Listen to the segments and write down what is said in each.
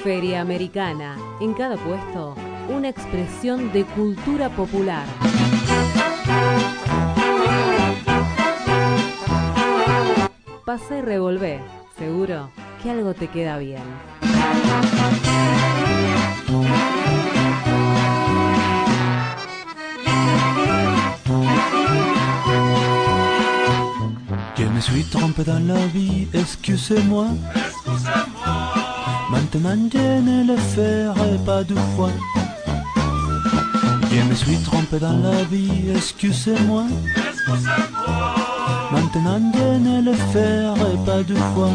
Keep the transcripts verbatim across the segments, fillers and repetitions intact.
Feria Americana. En cada puesto, una expresión de cultura popular. Pasa y revolvé. Seguro que algo te queda bien. Je me suis trompé dans la vie, excusez-moi. Excusez-moi. Maintenant je ne le ferai pas deux fois. Je me suis trompé dans la vie, excusez-moi. Excusez-moi. Maintenant je ne le ferai pas deux fois.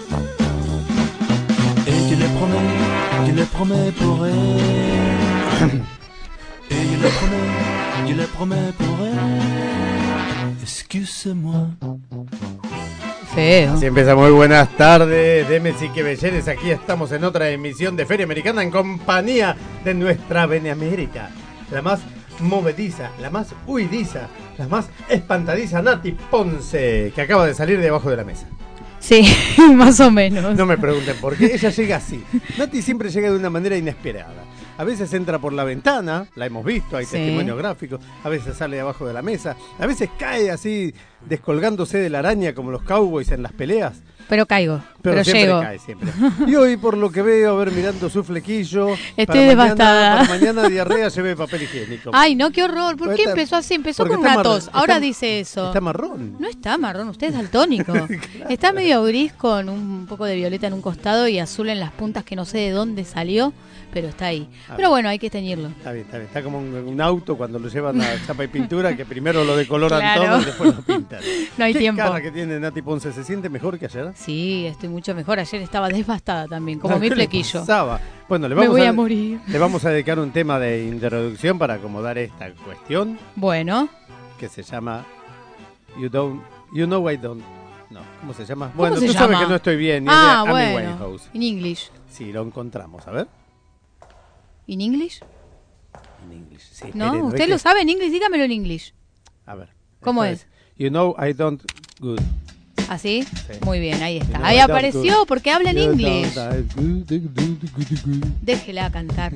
Et je le promets, je le promets pour elle. Et je le promets, je le promets pour elle. Excuse-moi. Feo. Así empieza. Muy buenas tardes, Demes y que Belleres. Aquí estamos en otra emisión de Feria Americana en compañía de nuestra Benemérita, la más movediza, la más huidiza, la más espantadiza Nati Ponce, que acaba de salir de abajo de la mesa. Sí, más o menos. No me pregunten por qué, ella llega así. Nati siempre llega de una manera inesperada. A veces entra por la ventana, la hemos visto, hay sí. testimonios gráficos. A veces sale de abajo de la mesa. A veces cae así, descolgándose de la araña como los cowboys en las peleas. Pero caigo, pero, pero siempre llego. cae, siempre. Y hoy, por lo que veo, a ver, mirando su flequillo. Estoy para devastada. Mañana, para mañana diarrea lleve papel higiénico. Ay, no, qué horror. ¿Por qué está, empezó así? Empezó con una una tos. Está, Ahora dice eso. Está marrón. No está marrón, usted es daltónico. Claro. Está medio gris con un poco de violeta en un costado y azul en las puntas que no sé de dónde salió, pero está ahí. Ah, pero bueno, hay que teñirlo. Está bien, está bien. Está como un, un auto cuando lo llevan a chapa y pintura, que primero lo decoloran claro. todo y después lo pintan. No hay ¿Qué tiempo. cara que tiene Nati Ponce? ¿Se siente mejor que ayer? Sí, estoy mucho mejor. Ayer estaba devastada también, como mi flequillo. Bueno, le vamos Me voy a, a morir. Le vamos a dedicar un tema de introducción para acomodar esta cuestión. Bueno. Que se llama You Don't, You Know I Don't. No, ¿cómo se llama? ¿Cómo bueno, se tú llama? sabes que no estoy bien. Y ah, es de Amy bueno. Winehouse. In English. Sí, lo encontramos. A ver. ¿In English? In English, sí. No, espere, usted que... lo sabe en inglés, dígamelo en English. A ver. ¿Cómo es? es? You Know I Don't Good. ¿Así? Sí. Muy bien, ahí está. You know Ahí I apareció good. porque habla en You English. don't... Déjela cantar.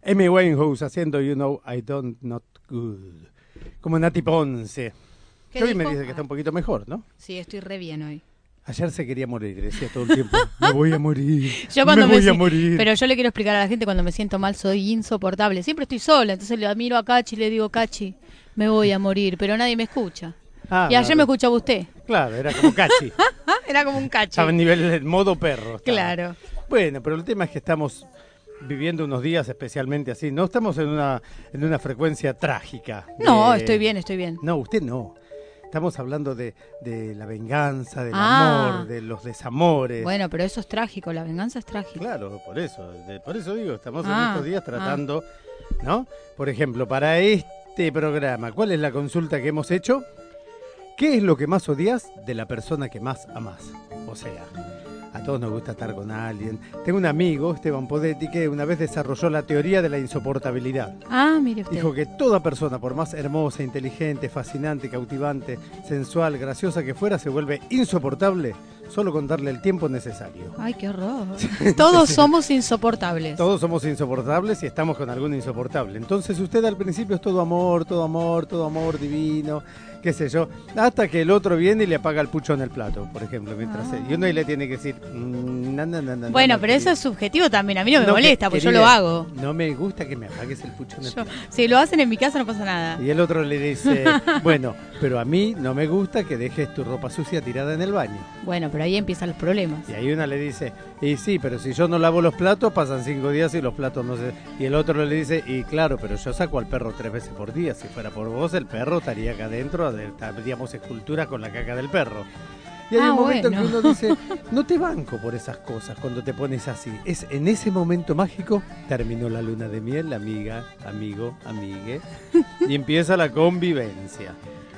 Amy Winehouse haciendo You Know I Don't Not Good. Como Nati Ponce. Que hoy me dice que está un poquito mejor, ¿no? Sí, estoy re bien hoy. Ayer se quería morir, decía todo el tiempo, me voy a morir, yo cuando me voy me, a morir. Pero yo le quiero explicar a la gente, cuando me siento mal soy insoportable. Siempre estoy sola, entonces le miro a Cachi y le digo, Cachi, me voy a morir, pero nadie me escucha. Ah, y ayer no, me escuchaba usted. Claro, era como Cachi. Era como un Cachi. Estaba en nivel de modo perro. Estaba. Claro. Bueno, pero el tema es que estamos viviendo unos días especialmente así. No estamos en una, en una frecuencia trágica. No, de... estoy bien, estoy bien. No, usted no. Estamos hablando de, de la venganza, del ah. amor, de los desamores. Bueno, pero eso es trágico, la venganza es trágica. Claro, por eso, de, por eso digo, estamos ah, en estos días tratando, ah. ¿no? Por ejemplo, para este programa, ¿cuál es la consulta que hemos hecho? ¿Qué es lo que más odias de la persona que más amás? O sea, a todos nos gusta estar con alguien. Tengo un amigo, Esteban Podetti, que una vez desarrolló la teoría de la insoportabilidad. Ah, mire usted. Dijo que toda persona, por más hermosa, inteligente, fascinante, cautivante, sensual, graciosa que fuera, se vuelve insoportable solo con darle el tiempo necesario. Ay, qué horror. Todos somos insoportables. Todos somos insoportables y estamos con algún insoportable. Entonces usted al principio es todo amor, todo amor, todo amor divino, qué sé yo, hasta que el otro viene y le apaga el pucho en el plato, por ejemplo, mientras ah. y uno ahí le tiene que decir mmm, na, na, na, na, bueno, na, pero querida. Eso es subjetivo también, a mí no me no, molesta, porque yo querida, lo hago. No me gusta que me apagues el pucho en el yo, plato. Si lo hacen en mi casa no pasa nada. Y el otro le dice, bueno, pero a mí no me gusta que dejes tu ropa sucia tirada en el baño. Bueno, pero ahí empiezan los problemas. Y ahí una le dice, y sí, pero si yo no lavo los platos, pasan cinco días y los platos no se... Y el otro le dice, y claro, pero yo saco al perro tres veces por día. Si fuera por vos, el perro estaría acá adentro, estaríamos escultura con la caca del perro. Y hay ah, un momento bueno. en que uno dice, no te banco por esas cosas cuando te pones así. Es en ese momento mágico, terminó la luna de miel, amiga, amigo, amigue, y empieza la convivencia.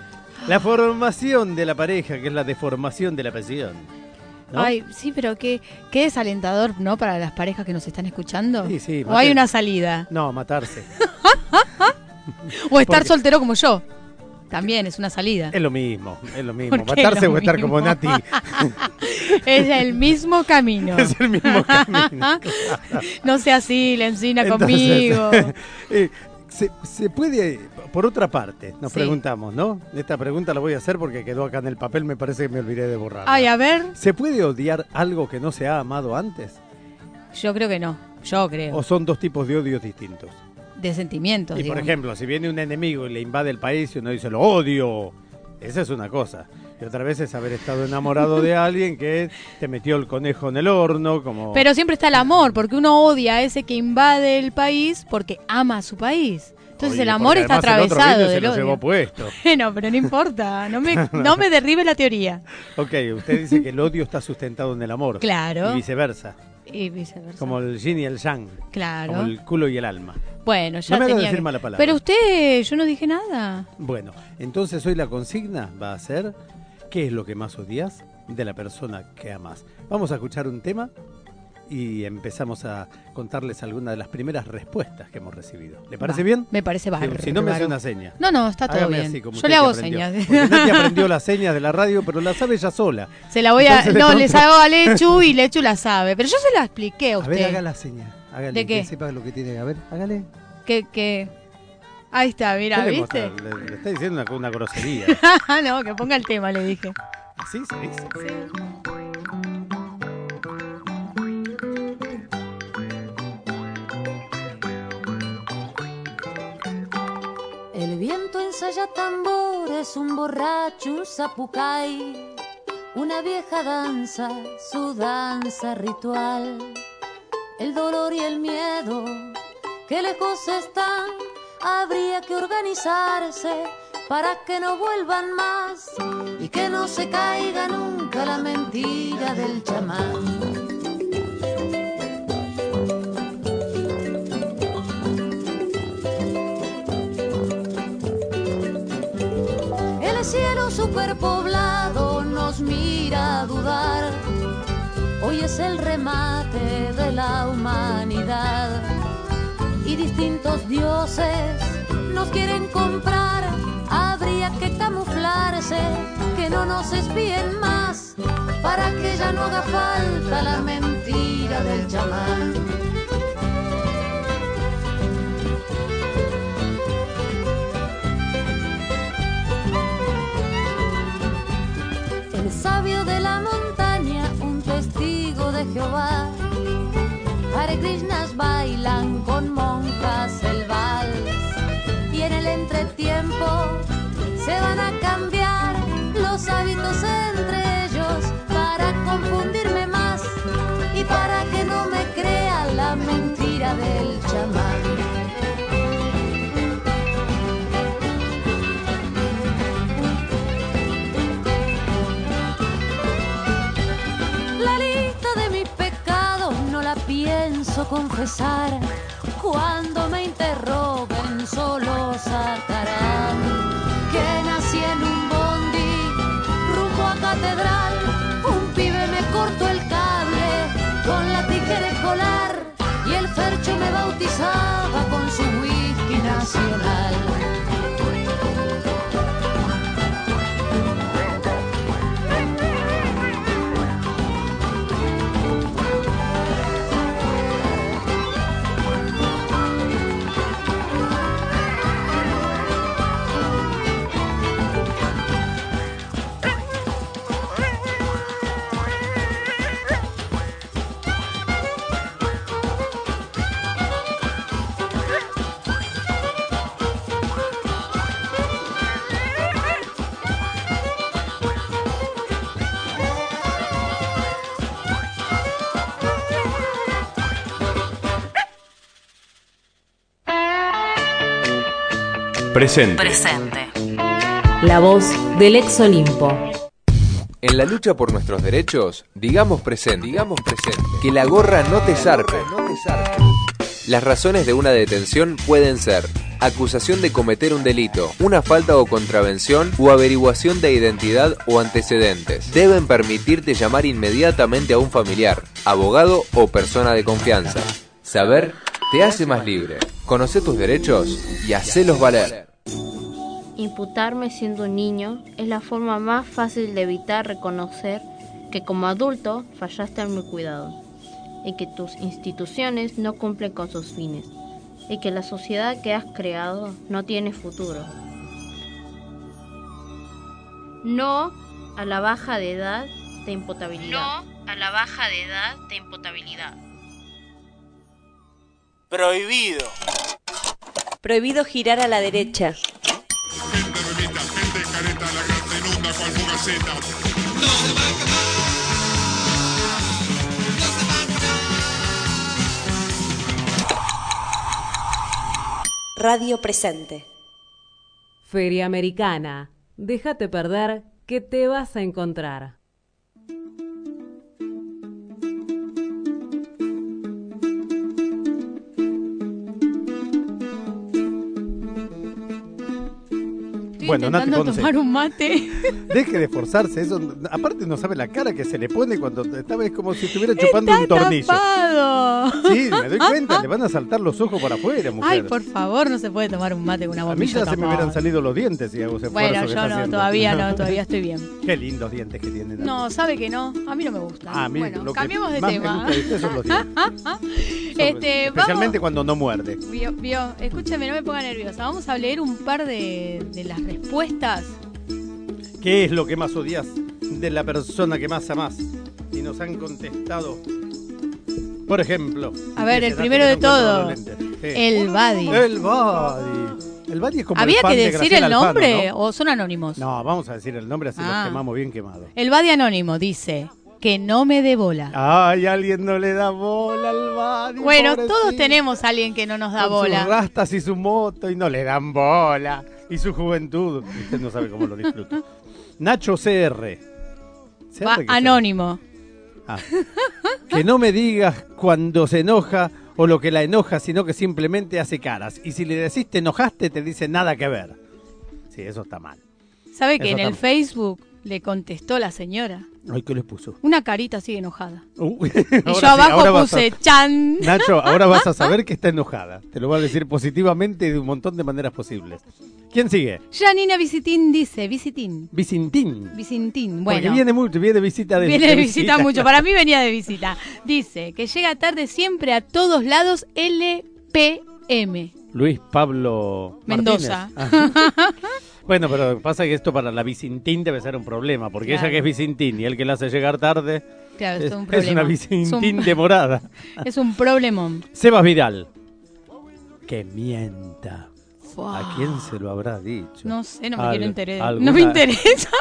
La formación de la pareja, que es la deformación de la pasión. ¿No? Ay, sí, pero qué, qué desalentador, ¿no? Para las parejas que nos están escuchando. Sí, sí. ¿O hay una salida? No, matarse. O estar Porque... soltero como yo. También es una salida. Es lo mismo, es lo mismo. Matarse o estar como Nati. Es el mismo camino. Es el mismo camino. No sea así, Lencina, Entonces, conmigo. Eh, se, se puede, por otra parte, nos sí. preguntamos, ¿no? Esta pregunta la voy a hacer porque quedó acá en el papel, me parece que me olvidé de borrarla. Ay, a ver. ¿Se puede odiar algo que no se ha amado antes? Yo creo que no, yo creo. ¿O son dos tipos de odios distintos? De sentimientos, Y digamos. por ejemplo, si viene un enemigo y le invade el país y uno dice, lo odio, esa es una cosa. Y otra vez es haber estado enamorado de alguien que te metió el conejo en el horno, como... Pero siempre está el amor, porque uno odia a ese que invade el país porque ama a su país. Entonces Oye, el amor está atravesado del se lo odio. llevó puesto. Bueno, pero no importa, no me, no me derribe la teoría. Ok, usted dice que el odio está sustentado en el amor. Claro. Y viceversa. Y viceversa. Como el yin y el yang. Claro. Como el culo y el alma. Bueno, ya no me haga tenía decir que... mala palabra. Pero usted, yo no dije nada. Bueno, entonces hoy la consigna va a ser ¿qué es lo que más odias de la persona que amas? Vamos a escuchar un tema y empezamos a contarles algunas de las primeras respuestas que hemos recibido. ¿Le parece Va, bien? Me parece bárbaro. Si, si no me hace una seña. No, no, está todo Hágame bien. así, como Yo usted le que hago aprendió. señas. Porque Nati aprendió las señas de la radio, pero las sabe ella sola. Se la voy a... Entonces, de No, pronto- les hago a Lechu y Lechu la sabe. Pero yo se la expliqué a A usted. ver, haga la seña. Hágale, ¿De qué? que sepa lo que tiene que... A ver, hágale. Que, que... Ahí está, mira, ¿Qué le ¿viste? muestra? Le, le está diciendo una, una grosería. No, que ponga el tema, le dije. Así se dice. El viento ensaya tambores, un borracho, un zapucay, una vieja danza, su danza ritual. El dolor y el miedo, que lejos están, habría que organizarse para que no vuelvan más y que no se caiga nunca la mentira del chamán. El cielo superpoblado nos mira a dudar. Hoy es el remate de la humanidad y distintos dioses nos quieren comprar. Habría que camuflarse, que no nos espíen más, para que ya no haga falta la mentira del chamán. de la montaña, un testigo de Jehová. Hare Krishnas bailan con monjas el vals y en el entretiempo se van a cambiar los hábitos entre ellos para confundirme más y para que no me crea la mentira del chamán. La lista de mis pecados no la pienso confesar. Cuando me interroguen solo sacarán que nací en un bondi rumbo a catedral. Un pibe me cortó el cable con la tijera escolar y el Fercho me bautizaba con su whisky nacional. Presente. Presente. La voz del ex Olimpo. En la lucha por nuestros derechos, digamos presente, digamos presente. Que la gorra no te zarpe, no te zarpe. Las razones de una detención pueden ser acusación de cometer un delito, una falta o contravención o averiguación de identidad o antecedentes. Deben permitirte llamar inmediatamente a un familiar, abogado o persona de confianza. Saber te hace más libre. Conoce tus derechos y hacelos valer. Imputarme siendo un niño es la forma más fácil de evitar reconocer que como adulto fallaste en mi cuidado y que tus instituciones no cumplen con sus fines y que la sociedad que has creado no tiene futuro. No a la baja de edad de imputabilidad. No a la baja de edad de imputabilidad. Prohibido. Prohibido girar a la derecha. Gente bonita, gente careta, la grasa inunda cual fugaceta. No se va a acabar. No se va a acabar. Radio Presente. Feria Americana. Déjate perder que te vas a encontrar. Bueno, Nati intentando Ponce, tomar un mate. deje de esforzarse, eso, aparte no sabe la cara que se le pone cuando esta vez como si estuviera chupando Está un tornillo. tapado. Sí, me doy cuenta, le van a saltar los ojos para afuera, mujer. Ay, por favor, no se puede tomar un mate con una A mí bombilla ya se me tapada. hubieran salido los dientes si hago ese esfuerzo. Bueno, que yo está no, haciendo. todavía no, todavía estoy bien. Qué lindos dientes que tiene Nati. No, sabe que no, a mí no me gusta. Ah, mire, bueno, lo que cambiemos de más tema. me gusta de usted son los dientes. este, Especialmente vamos, cuando no muerde. vio, vio, escúcheme, no me ponga nerviosa. Vamos a leer un par de, de las respuestas. ¿Qué es lo que más odias de la persona que más amás? Y nos han contestado, por ejemplo. A ver, el Nati, primero que de no encuentro todo, los lentes. Sí. el Buddy. El Buddy. El Buddy es como ¿Había el fan que de decir Graciela el Alfano, nombre ¿no? o son anónimos? No, vamos a decir el nombre así Ah. los quemamos bien quemados. El Buddy anónimo dice que no me dé bola. Ay, alguien no le da bola al Buddy. Bueno, pobrecito. todos tenemos a alguien que no nos da Con bola. sus rastas y su moto y no le dan bola. Y su juventud. Usted no sabe cómo lo disfruta. Nacho C R. ¿C R Va qué será? anónimo. Ah. Que no me digas cuando se enoja o lo que la enoja, sino que simplemente hace caras. Y si le decís te enojaste, te dice nada que ver. Sí, eso está mal. ¿Sabe que Eso en el está- Facebook le contestó la señora? Ay, ¿qué le puso? Una carita así enojada. Uh, Y ahora yo sí, abajo ahora vas a- puse chan. Nacho, ahora vas a saber que está enojada. Te lo voy a decir positivamente de un montón de maneras posibles. ¿Quién sigue? Janina Visitín dice, Visitín. Vicintín. Vicintín, Porque bueno. viene mucho, viene de visita de Viene de visita mucho. Para mí venía de visita. Dice que llega tarde siempre a todos lados L P M. Luis Pablo Mendoza. Martínez. Ah. Bueno, pero pasa que esto para la Vicintín debe ser un problema, porque Claro. ella que es Vicintín y el que la hace llegar tarde Claro, es, es un es problema. una Vicintín Es un- demorada. Es un problemón. Sebas Vidal. Que mienta. Fua. ¿A quién se lo habrá dicho? No sé, no me Al- quiero enterar. alguna- No me interesa.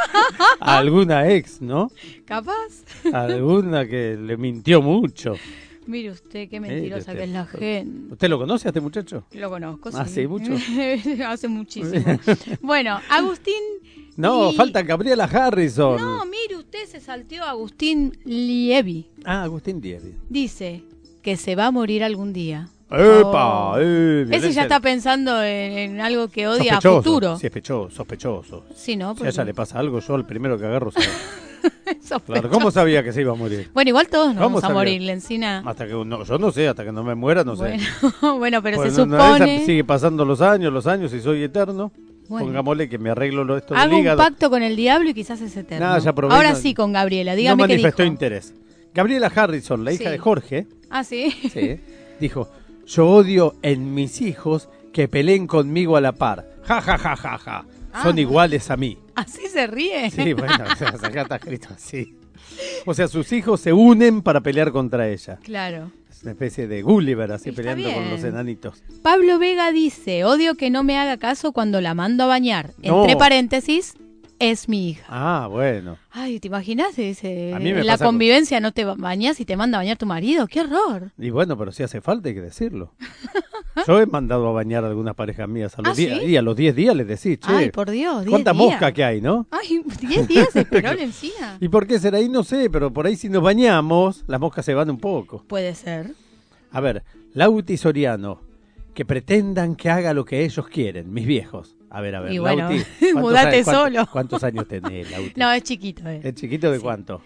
Alguna ex, ¿no? Capaz. Alguna que le mintió mucho. Mire usted, qué mentirosa Mire que es la usted. gente. ¿Usted lo conoce a este muchacho? Lo conozco, sí. ¿Hace mucho? Hace muchísimo. Bueno, Agustín... No, y- falta Gabriela Harrison. No, mire usted, se salteó a Agustín Lievi. Ah, Agustín Dievi. Dice que se va a morir algún día. ¡Epa! Oh. Eh, Ese ya violencia- está pensando en, en algo que odia a Sospechoso, futuro. Sí, sospechoso, sospechoso. Sí, ¿no? Si a ella le pasa algo, yo el primero que agarro se Sospechoso. Claro, ¿cómo sabía que se iba a morir? Bueno, igual todos nos ¿Cómo vamos a sabía? morir, Lencina. Hasta que no, yo no sé, hasta que no me muera, no sé. Bueno, bueno, pero Pues se no- no, esa supone... sigue pasando los años, los años y soy eterno. Bueno. Pongámosle que me arreglo lo esto del Hago un hígado. pacto con el diablo y quizás es eterno. Nada, ya probé, Ahora no- sí con Gabriela, No dígame qué manifestó dijo. interés. Gabriela Harrison, la hija Sí. de Jorge, Ah, ¿sí? sí, dijo, yo odio en mis hijos que peleen conmigo a la par. Ja, ja, ja, ja, ja. Son Ah. iguales a mí. ¿Así se ríe? Sí, bueno, o sea, acá está escrito así. O sea, sus hijos se unen para pelear contra ella. Claro. Es una especie de Gulliver así Está peleando con bien. los enanitos. Pablo Vega dice, odio que no me haga caso cuando la mando a bañar. No. Entre paréntesis, es mi hija. Ah, bueno. Ay, ¿te imaginas? Dice, A mí me en la pasa- convivencia no te ba- bañas y te manda a bañar tu marido. ¡Qué horror! Y bueno, pero si hace falta hay que decirlo. Yo he mandado a bañar a algunas parejas mías a los ¿Ah, diez sí? y a los diez días les decís, che, Ay, por Dios, diez cuánta días. mosca que hay, ¿no? Ay, diez días esperó la encina. ¿Y por qué será ahí? No sé, pero por ahí si nos bañamos, las moscas se van un poco. Puede ser. A ver, Lauti Soriano, que pretendan que haga lo que ellos quieren, mis viejos. A ver, a ver, Y bueno, Lauti, ¿cuántos mudate años- cuántos- solo. ¿Cuántos años tenés, Lauti? No, es chiquito. Eh. ¿Es chiquito de Sí. cuánto?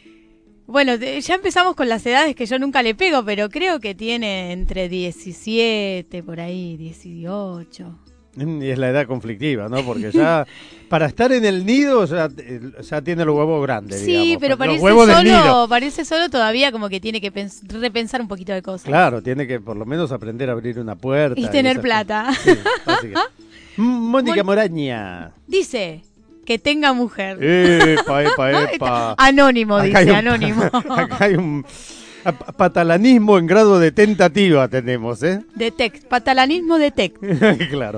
Bueno, de- ya empezamos con las edades que yo nunca le pego, pero creo que tiene entre diecisiete, por ahí, dieciocho. Mm, Y es la edad conflictiva, ¿no? Porque ya, para estar en el nido, ya, eh, ya tiene los huevos grandes, Sí, digamos. pero Los parece huevos del nido. solo, parece solo todavía como que tiene que pens- repensar un poquito de cosas. Claro, tiene que por lo menos aprender a abrir una puerta. Y tener esas plata. cosas. Sí, básicamente. Mm, Mónica Mon- Moraña. Dice que tenga mujer. Epa, epa, epa. Anónimo, Acá dice, hay un- anónimo. Acá hay un a- patalanismo en grado de tentativa tenemos, ¿eh? De text, patalanismo de text. Claro.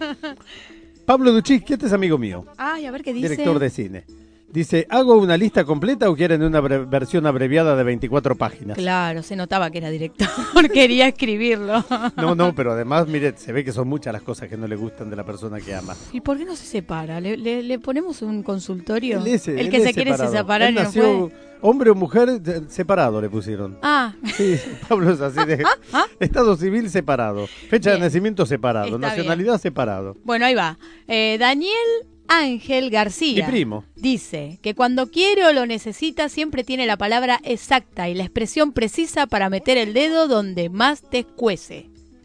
Pablo Duchis, este es amigo mío, Ay, a ver qué dice. director de cine. Dice, ¿hago una lista completa o quieren una bre- versión abreviada de veinticuatro páginas? Claro, se notaba que era director, quería escribirlo. No, no, pero además, mire, se ve que son muchas las cosas que no le gustan de la persona que ama. ¿Y por qué no se separa? ¿Le, le, le ponemos un consultorio? Él es- El él que es se quiere separado. separar Él y no nació puede. hombre o mujer de- separado le pusieron. Ah, Sí, Pablo es así de estado civil separado, fecha Bien. de nacimiento separado, Está nacionalidad separado. bueno, ahí va. Eh, Daniel Ángel García. Mi primo. Dice que cuando quiere o lo necesita siempre tiene la palabra exacta y la expresión precisa para meter el dedo donde más te cuece.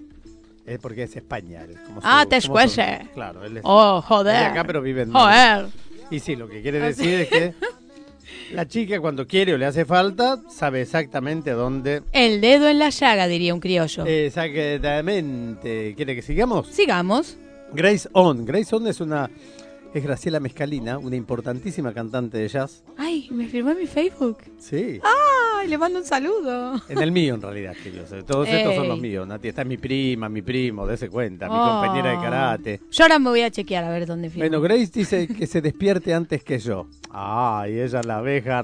Es porque es España. él, como Ah, su- te como escuece. su- Claro, él es, Oh, él joder. es de acá, pero vive en Joder. Y sí, lo que quiere Ah, decir es que la chica cuando quiere o le hace falta sabe exactamente dónde. El dedo en la llaga, diría un criollo. Exactamente. ¿Quiere que sigamos? Sigamos. Grace On. Grace On es una es Graciela Mescalina, una importantísima cantante de jazz. Ay, me firmó en mi Facebook. Sí. Ay, le mando un saludo. En el mío, en realidad, queridos. Todos estos son Ey. los míos. Nati, esta es mi prima, mi primo, dése cuenta, mi Oh. compañera de karate. Yo ahora me voy a chequear a ver dónde firmó. Bueno, Grace dice que se despierte antes que yo. Ay, ella es la abeja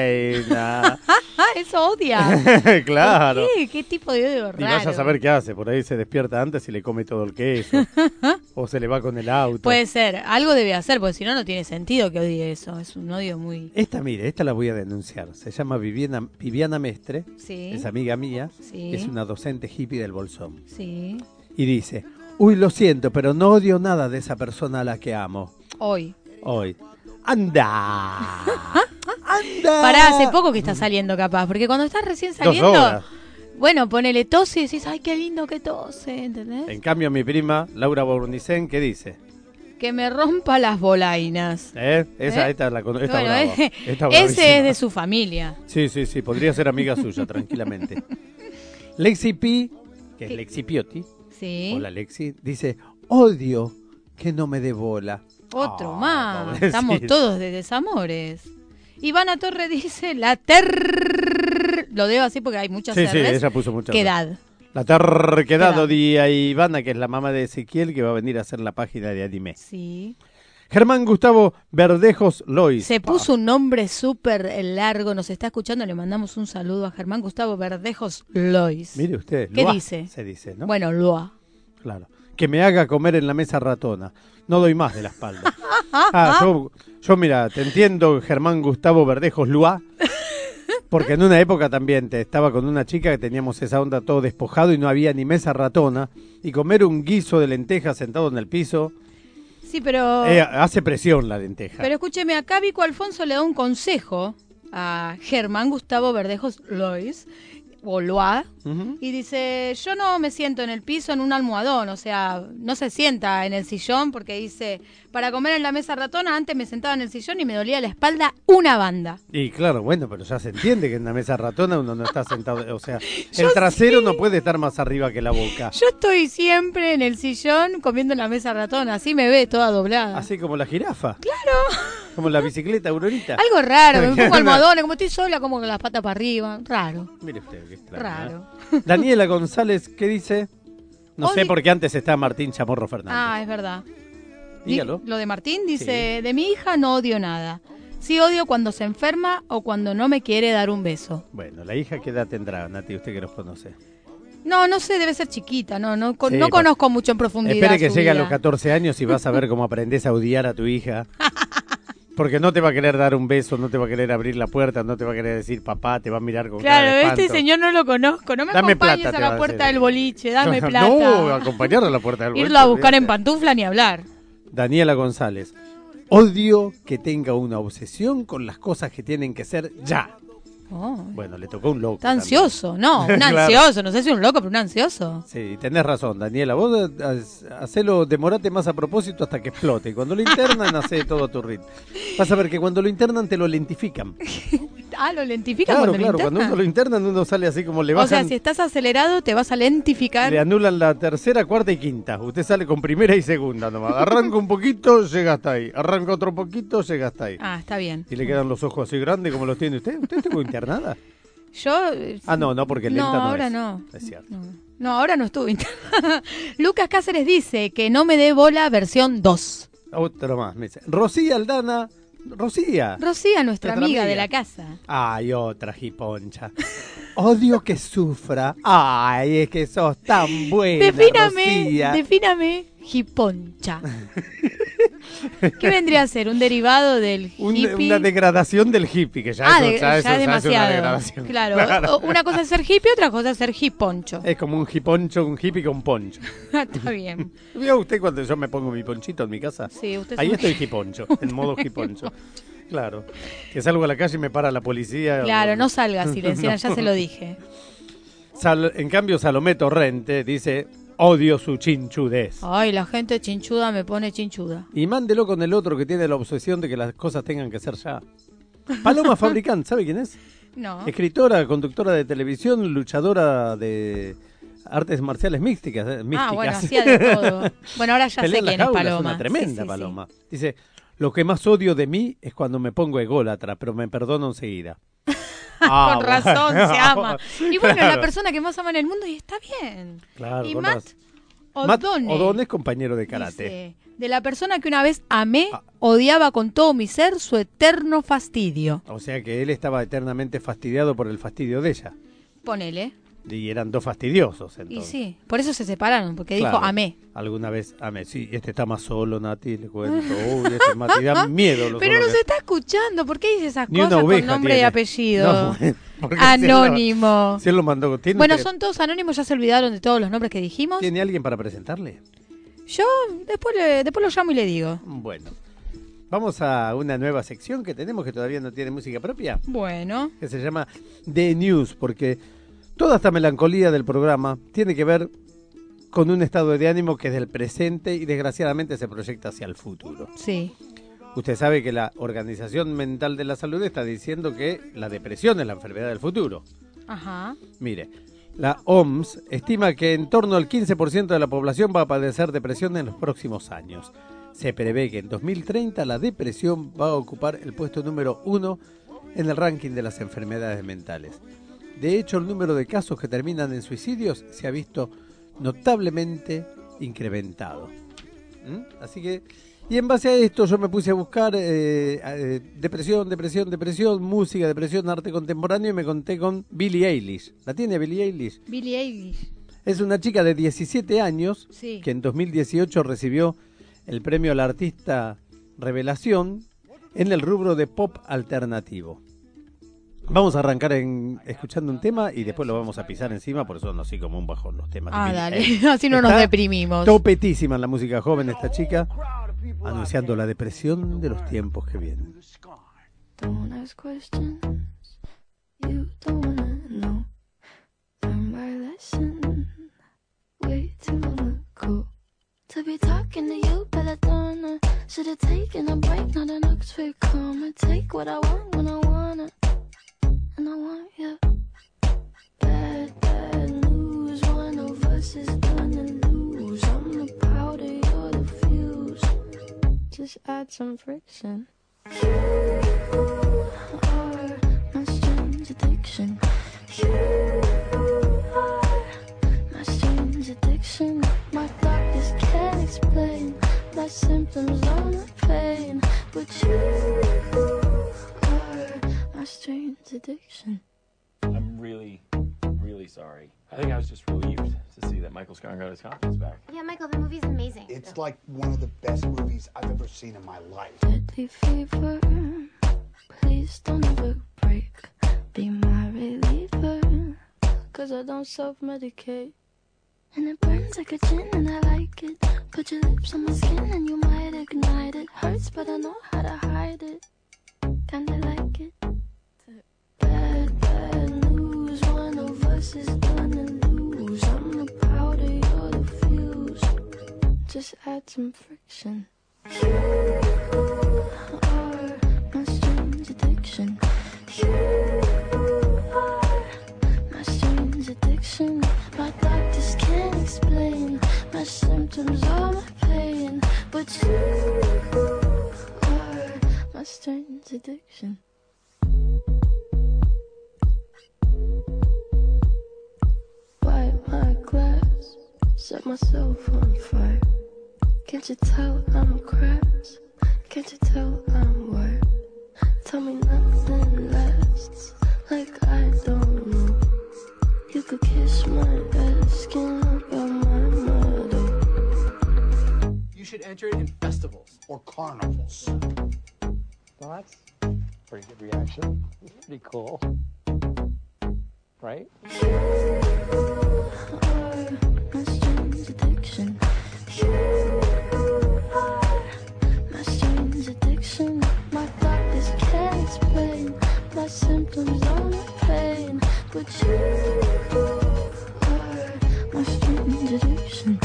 reina. Ah, eso odia. Claro. ¿Por qué? ¿Qué tipo de odio raro? Y vaya a saber qué hace. Por ahí se despierta antes y le come todo el queso. O se le va con el auto. Puede ser. Algo debe hacer, porque si no, no tiene sentido que odie eso. Es un odio muy... Esta, mire, esta la voy a denunciar. Se llama Viviana, Viviana Mestre. Sí. Es amiga mía. Sí. Es una docente hippie del Bolsón. Sí. Y dice, uy, lo siento, pero no odio nada de esa persona a la que amo. Hoy. Hoy. ¡Anda! ¡Anda! Pará, hace poco que está saliendo capaz, porque cuando estás recién Dos saliendo... horas. Bueno, ponele tose y decís, ay, qué lindo que tose, ¿entendés? En cambio, mi prima, Laura Bornicén, ¿qué dice? Que me rompa las bolainas. ¿Eh? Esa, ¿Eh? esta, la, cono- esta Bueno, brava. ese, Esta ese bravísima. es de su familia. Sí, sí, sí, podría ser amiga suya, tranquilamente. Lexi P, que es ¿Qué? Lexi Piotti, Sí. hola Lexi, dice, odio que no me dé bola. Otro Oh, más. pobrecito. Estamos todos de desamores. Ivana Torre dice la ter... Lo debo así porque hay muchas Sí, sí, R's. ella puso muchas ¿Qué R's. edad? La terquedad Edad. de Ivana, que es la mamá de Ezequiel, que va a venir a hacer la página de anime. Sí. Germán Gustavo Verdejos Lois. Se puso un nombre súper largo. Nos está escuchando. Le mandamos un saludo a Germán Gustavo Verdejos Lois. Mire usted. ¿Qué Loa, dice? Se dice, ¿no? Bueno, Loa. Claro. Que me haga comer en la mesa ratona. No doy más de la espalda. Ah, yo, yo mira, te entiendo, Germán Gustavo Verdejos Lua, porque en una época también te estaba con una chica que teníamos esa onda todo despojado y no había ni mesa ratona, y comer un guiso de lentejas sentado en el piso, Sí, pero... eh, hace presión la lenteja. Pero escúcheme, acá Vico Alfonso le da un consejo a Germán Gustavo Verdejos Lois, o Loa, Ujú. y dice, yo no me siento en el piso en un almohadón, o sea, no se sienta en el sillón, porque dice, para comer en la mesa ratona, antes me sentaba en el sillón y me dolía la espalda una banda. Y claro, bueno, pero ya se entiende que en una mesa ratona uno no está sentado, o sea, Yo el trasero sí. no puede estar más arriba que la boca. Yo estoy siempre en el sillón comiendo en la mesa ratona, así me ve toda doblada. Así como la jirafa. Claro. Como la bicicleta Aurorita. Algo raro, me pongo almohadones, como estoy sola, como con las patas para arriba, raro. Mire usted, qué extraño, Raro. ¿eh? Daniela González, ¿qué dice? No sé Odio- por qué antes está Martín Chamorro Fernández. Ah, es verdad. Dígalo. Di- Lo de Martín dice, de mi hija no odio nada. Sí odio cuando se enferma o cuando no me quiere dar un beso. Bueno, la hija, ¿qué edad tendrá, Nati? Usted que los conoce. No, no sé, debe ser chiquita, no no, con- Sí, no pa- conozco mucho en profundidad. Espere que su llegue a vida. los catorce años y vas a ver cómo aprendes a odiar a tu hija. Porque no te va a querer dar un beso, no te va a querer abrir la puerta, no te va a querer decir papá, te va a mirar con cara Claro, de este espanto. señor no lo conozco, no me Dame acompañes plata, a te va la a puerta decir. del boliche, dame plata. No, acompañar a la puerta del boliche. Irlo a buscar en olvídate. pantufla ni hablar. Daniela González. Odio que tenga una obsesión con las cosas que tienen que ser ya. Oh, Bueno, le tocó un loco. está también. ansioso, no, un Claro. ansioso, no sé si un loco, pero un ansioso. Sí, tenés razón, Daniela. Vos eh, ha- hacelo, demorate más a propósito hasta que explote. Cuando lo internan, hace todo a tu ritmo. Vas a ver que cuando lo internan te lo lentifican. Ah, lo lentifican Claro, cuando claro. lo Cuando internan. uno lo internan, uno sale así como le O sea, bajan. si estás acelerado, te vas a lentificar. Le anulan la tercera, cuarta y quinta. Usted sale con primera y segunda nomás. Arranca un poquito, llega hasta ahí. Arranca otro poquito, llega hasta ahí. Ah, está bien. Y le quedan los ojos así grandes como los tiene usted. ¿Usted estuvo internada? Yo... eh, Ah, no, no, porque lenta no, no, ahora es. no. Es cierto. No, no, ahora no estuve internada. Lucas Cáceres dice que no me dé bola versión dos. Otro más, me dice. Rocía Aldana. Rocía. Rocía, nuestra, Nuestra amiga, amiga. de la casa. Ay, otra jiponcha. Odio que sufra. Ay, es que sos tan buena, Defíname, Rocía. defíname hiponcha. ¿Qué vendría a ser? ¿Un derivado del Un- hippie? una degradación del hippie, que ya, ah, eso, de- ya, ya, eso, ya es una demasiado. degradación. Claro. O- Una cosa es ser hippie, otra cosa es ser hiponcho. Es como un hiponcho, un hippie con poncho. Está bien. ¿Vio usted cuando yo me pongo mi ponchito en mi casa? Sí, usted es Ahí un- estoy hiponcho, en modo hiponcho. Claro. Que salgo a la calle y me para la policía. Claro, no salga, silenciar, No. ya se lo dije. Sal- en cambio, Salomé Torrente dice, odio su chinchudez. Ay, la gente chinchuda me pone chinchuda. Y mándelo con el otro que tiene la obsesión de que las cosas tengan que ser ya. Paloma Fabricant, ¿sabe quién es? No. Escritora, conductora de televisión, luchadora de artes marciales místicas. eh, místicas. Ah, bueno, hacía de todo. Bueno, ahora ya Pelea sé en la quién es jaula, Paloma. una tremenda Sí, sí, sí. Paloma. Dice, lo que más odio de mí es cuando me pongo ególatra, pero me perdono enseguida. Ah, Con razón, bueno. se ama. Y bueno, es Claro. la persona que más ama en el mundo y está bien. Claro, y con Matt razón. Matt O'Donnell O'Donnell, compañero de karate. dice, de la persona que una vez amé, Ah. odiaba con todo mi ser su eterno fastidio. O sea que él estaba eternamente fastidiado por el fastidio de ella. Ponele. Y eran dos fastidiosos, Y entonces. sí, por eso se separaron, porque Claro. dijo amé. Alguna vez amé. Sí, este está más solo, Nati, le cuento. Uy, este Mati, da miedo. Lo Pero solo nos que- está escuchando, ¿por qué dice esas Ni una cosas con oveja nombre y tiene. apellido? No, bueno, porque si él lo- Anónimo. Si él lo mandó. ¿Tiene, Bueno, usted- son todos anónimos, ya se olvidaron de todos los nombres que dijimos. ¿Tiene alguien para presentarle? Yo después, le- después lo llamo y le digo. Bueno. Vamos a una nueva sección que tenemos que todavía no tiene música propia, Bueno, que se llama The News, porque toda esta melancolía del programa tiene que ver con un estado de ánimo que es del presente y desgraciadamente se proyecta hacia el futuro. sí. Usted sabe que la Organización Mental de la Salud está diciendo que la depresión es la enfermedad del futuro. Ajá. Mire, la O M S estima que en torno al quince por ciento de la población va a padecer depresión en los próximos años. Se prevé que en dos mil treinta la depresión va a ocupar el puesto número uno en el ranking de las enfermedades mentales. De hecho, el número de casos que terminan en suicidios se ha visto notablemente incrementado. ¿Mm? Así que, y en base a esto yo me puse a buscar eh, eh, depresión, depresión, depresión, música, depresión, arte contemporáneo y me conté con Billie Eilish. ¿La tiene Billie Eilish? Billie Eilish. Es una chica de diecisiete años Sí. que en dos mil dieciocho recibió el premio al artista Revelación en el rubro de pop alternativo. Vamos a arrancar en, escuchando un tema y después lo vamos a pisar encima, por eso no así como un bajón los temas. Ah, de dale, Billie. así no nos Está deprimimos. Topetísima en la música joven esta chica, anunciando la depresión de los tiempos que vienen. Don't ask questions you don't wanna know. Learn my lesson. Way too long ago. To be talking to you, belladonna. Should've taken a break, not an Oxford comma. Take what I want when I want it, and I want you. Bad, bad news. One of us is gonna lose. I'm the powder, you're the fuse. Just add some friction. You are my strange addiction. You are my strange addiction. My doctors can't explain my symptoms or my pain, but you are my strange addiction. I'm really, really sorry. I think I was just relieved to see that Michael Scott got his confidence back. Yeah, Michael, the movie's amazing. It's like one of the best movies I've ever seen in my life. Deadly fever, please don't ever break. Be my reliever, cause I don't self-medicate. And it burns like a gin and I like it. Put your lips on my skin and you might ignite it. Hurts but I know how to hide it. Kinda like it. Bad, bad news. One of us is gonna lose. I'm the powder, you're the fuse. Just add some friction. You are my strange addiction. You are my strange addiction. My doctors can't explain my symptoms or my pain, but you are my strange addiction. Wipe my glass, set myself on fire. Can't you tell I'm cracked? Can't you tell I'm wired? Tell me nothing lasts, like I don't know. You could kiss my ass, skin up on my motto. You should enter it in festivals or carnivals. Well, that's a pretty good reaction. Pretty cool. Right? You are my strange addiction. You are my strange addiction. My doctors can't explain my symptoms or my pain, but you are my strange addiction.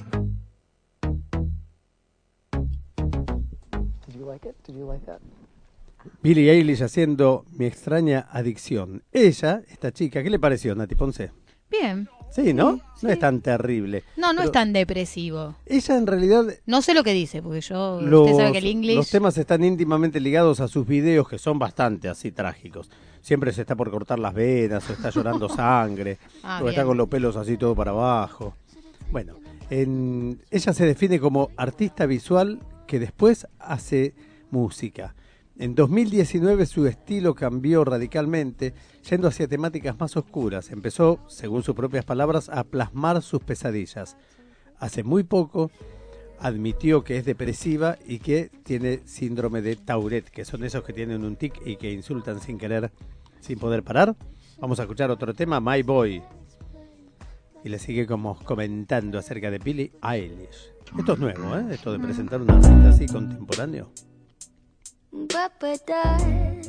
Did you like it? Did you like that? Billie Eilish haciendo Mi extraña adicción. Ella, esta chica, ¿qué le pareció, Nati Ponce? Bien. Sí, ¿no? Sí, No sí. es tan terrible. No, no Pero es tan depresivo. ella en realidad... No sé lo que dice, porque yo, Los, usted sabe que el inglés... los temas están íntimamente ligados a sus videos, que son bastante así trágicos. Siempre se está por cortar las venas, o está llorando sangre, Ah, o bien. está con los pelos así todo para abajo. Bueno, en, ella se define como artista visual que después hace música. En dos mil diecinueve su estilo cambió radicalmente, yendo hacia temáticas más oscuras. Empezó, según sus propias palabras, a plasmar sus pesadillas. Hace muy poco admitió que es depresiva y que tiene síndrome de Tourette, que son esos que tienen un tic y que insultan sin querer, sin poder parar. Vamos a escuchar otro tema, My Boy. Y le sigue como comentando acerca de Billie Eilish. Esto es nuevo, ¿eh? Esto de presentar un artista así contemporáneo. Ba-ba-da,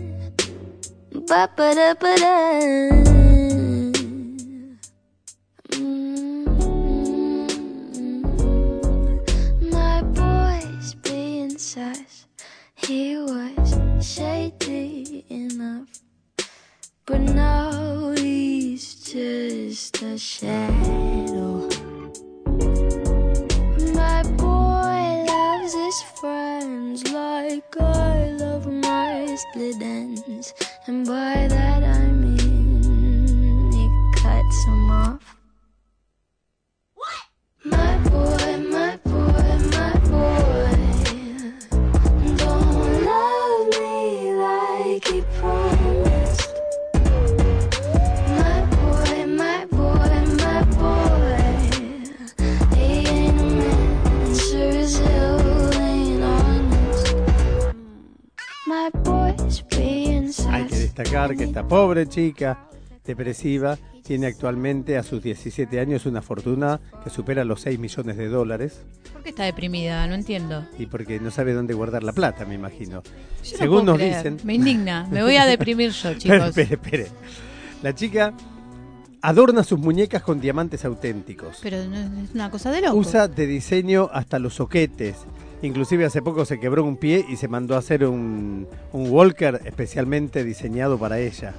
ba-ba-da-ba-da. Mm. My boy's being sus. He was shady enough, but now he's just a shadow. My boy loves his split ends, and by that I mean he cuts them off. My boy, my boy, my boy, don't love me like he promised. My boy, my boy, my boy, he ain't a man, sure as hell ain't honest. My boy's being Hay que destacar que esta pobre chica depresiva tiene actualmente a sus diecisiete años una fortuna que supera los seis millones de dólares. ¿Por qué está deprimida? No entiendo. Y porque no sabe dónde guardar la plata, me imagino. Yo Según no puedo nos creer. dicen... Me indigna. Me voy a deprimir yo, chicos. Espere, espere. La chica adorna sus muñecas con diamantes auténticos. Pero no es una cosa de loco. Usa de diseño hasta los soquetes. Inclusive hace poco se quebró un pie y se mandó a hacer un, un walker especialmente diseñado para ella.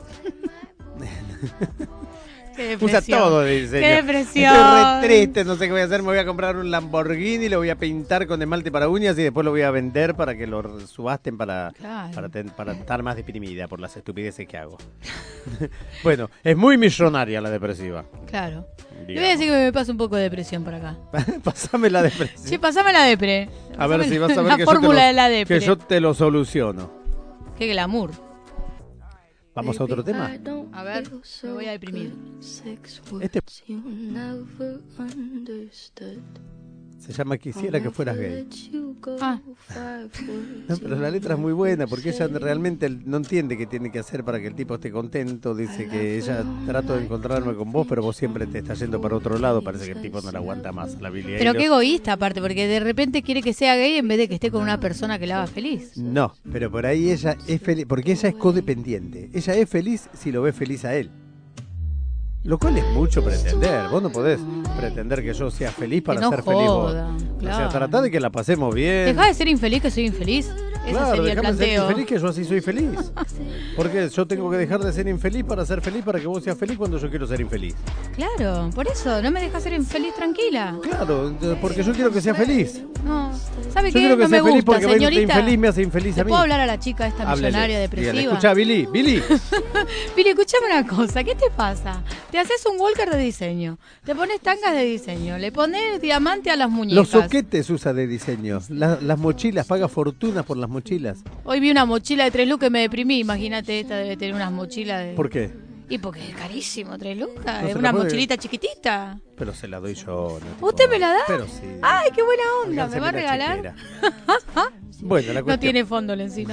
Qué Usa depresión. todo de diseño. Qué depresión. Estoy re triste, no sé qué voy a hacer. Me voy a comprar un Lamborghini, lo voy a pintar con esmalte para uñas y después lo voy a vender para que lo subasten para, Claro. para, ten- para estar más deprimida por las estupideces que hago. Bueno, es muy millonaria la depresiva. Claro. Le Digamos. voy a decir que me pasa un poco de depresión por acá. Pásame la depresión. Sí, pasame la depre. A ver Pasame si vas a ver la que, yo te, fórmula lo, de la depre. que yo te lo soluciono. Qué glamour. Vamos a otro tema. A ver, me voy a deprimir. Este You never understood. se llama Quisiera que fueras gay. Ah. No, pero la letra es muy buena porque ella realmente no entiende qué tiene que hacer para que el tipo esté contento. Dice que ella trato de encontrarme con vos, pero vos siempre te estás yendo para otro lado. Parece que el tipo no la aguanta más. La Billie Pero qué Eilish. egoísta aparte, porque de repente quiere que sea gay en vez de que esté con una persona que la haga feliz. No, pero por ahí ella es feliz, porque ella es codependiente. Ella es feliz si lo ve feliz a él. Lo cual es mucho pretender. Vos no podés pretender que yo sea feliz para Que no ser feliz vos. joda, O sea, claro. tratá de que la pasemos bien. Dejá de ser infeliz que soy infeliz. Ese Claro, sería el déjame ser planteo. infeliz que yo así soy feliz. Porque yo tengo que dejar de ser infeliz para ser feliz para que vos seas feliz cuando yo quiero ser infeliz. Claro, por eso, no me dejas ser infeliz tranquila. Claro, porque yo quiero que sea feliz. No, ¿sabe Yo qué? quiero que No me sea feliz gusta, porque verte señorita. infeliz me hace infeliz ¿Le a mí. puedo hablar a la chica esta Háblele. millonaria Dígale, depresiva? escuchá, Billy, Billy. Billy, escuchame una cosa, ¿qué te pasa? Te haces un walker de diseño, te pones tangas de diseño, le pones diamante a las muñecas. Los soquetes usa de diseño. La- las mochilas, paga fortunas por las mochilas. Hoy vi una mochila de tres lucas y me deprimí, imagínate, esta debe tener unas mochilas de... ¿Por qué? Y porque es carísimo, tres lucas, No es se una la puede- mochilita chiquitita. Pero se la doy yo. no te ¿Usted puedo- me la da? Pero sí. Ay, qué buena onda, Alcánceme ¿me va a la regalar? chequera. Bueno, la No cuestión. tiene fondo la encina.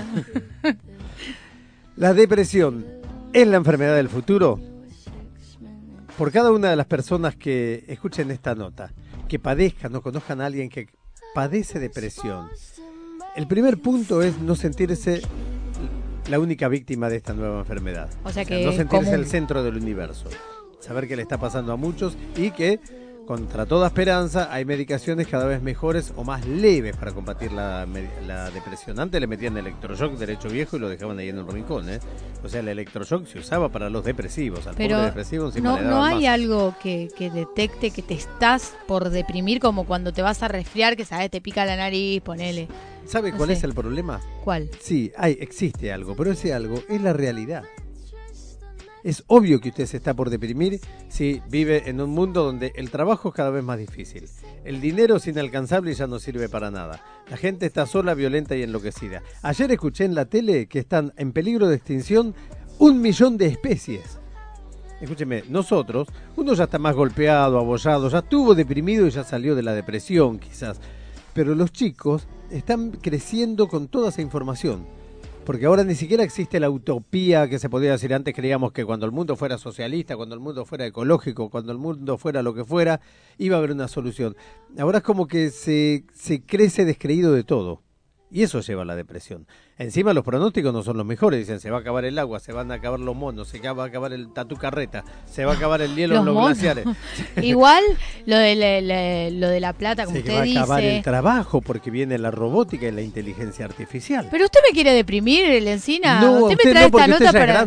La depresión es la enfermedad del futuro. Por cada una de las personas que escuchen esta nota, que padezcan o conozcan a alguien que padece depresión, el primer punto es no sentirse la única víctima de esta nueva enfermedad. O sea que no es sentirse común. el centro del universo. Saber que le está pasando a muchos y que, contra toda esperanza, hay medicaciones cada vez mejores o más leves para combatir la, me- la depresión. Antes le metían electroshock derecho viejo y lo dejaban ahí en un rincón, ¿eh? O sea, el electroshock se usaba para los depresivos. Al Pero pobre depresivo encima no, le no daban hay más. algo que, que detecte que te estás por deprimir, como cuando te vas a resfriar, que sabes, te pica la nariz, ponele. ¿Sabe No cuál sé. es el problema? ¿Cuál? Sí, hay, existe algo, pero ese algo es la realidad. Es obvio que usted se está por deprimir si vive en un mundo donde el trabajo es cada vez más difícil. El dinero es inalcanzable y ya no sirve para nada. La gente está sola, violenta y enloquecida. Ayer escuché en la tele que están en peligro de extinción un millón de especies. Escúcheme, nosotros, uno ya está más golpeado, abollado, ya estuvo deprimido y ya salió de la depresión quizás. Pero los chicos están creciendo con toda esa información. Porque ahora ni siquiera existe la utopía que se podía decir antes. Creíamos que cuando el mundo fuera socialista, cuando el mundo fuera ecológico, cuando el mundo fuera lo que fuera, iba a haber una solución. Ahora es como que se, se crece descreído de todo. Y eso lleva a la depresión. Encima los pronósticos no son los mejores. Dicen, se va a acabar el agua, se van a acabar los monos, se va a acabar el tatu carreta, se va a acabar el hielo en los monos. glaciares. Igual lo de, la- la- lo de la plata, como Se usted va a acabar dice. el trabajo porque viene la robótica y la inteligencia artificial. Pero usted me quiere deprimir, Lencina. No, usted, usted me trae no, porque esta usted nota ya es para. grande.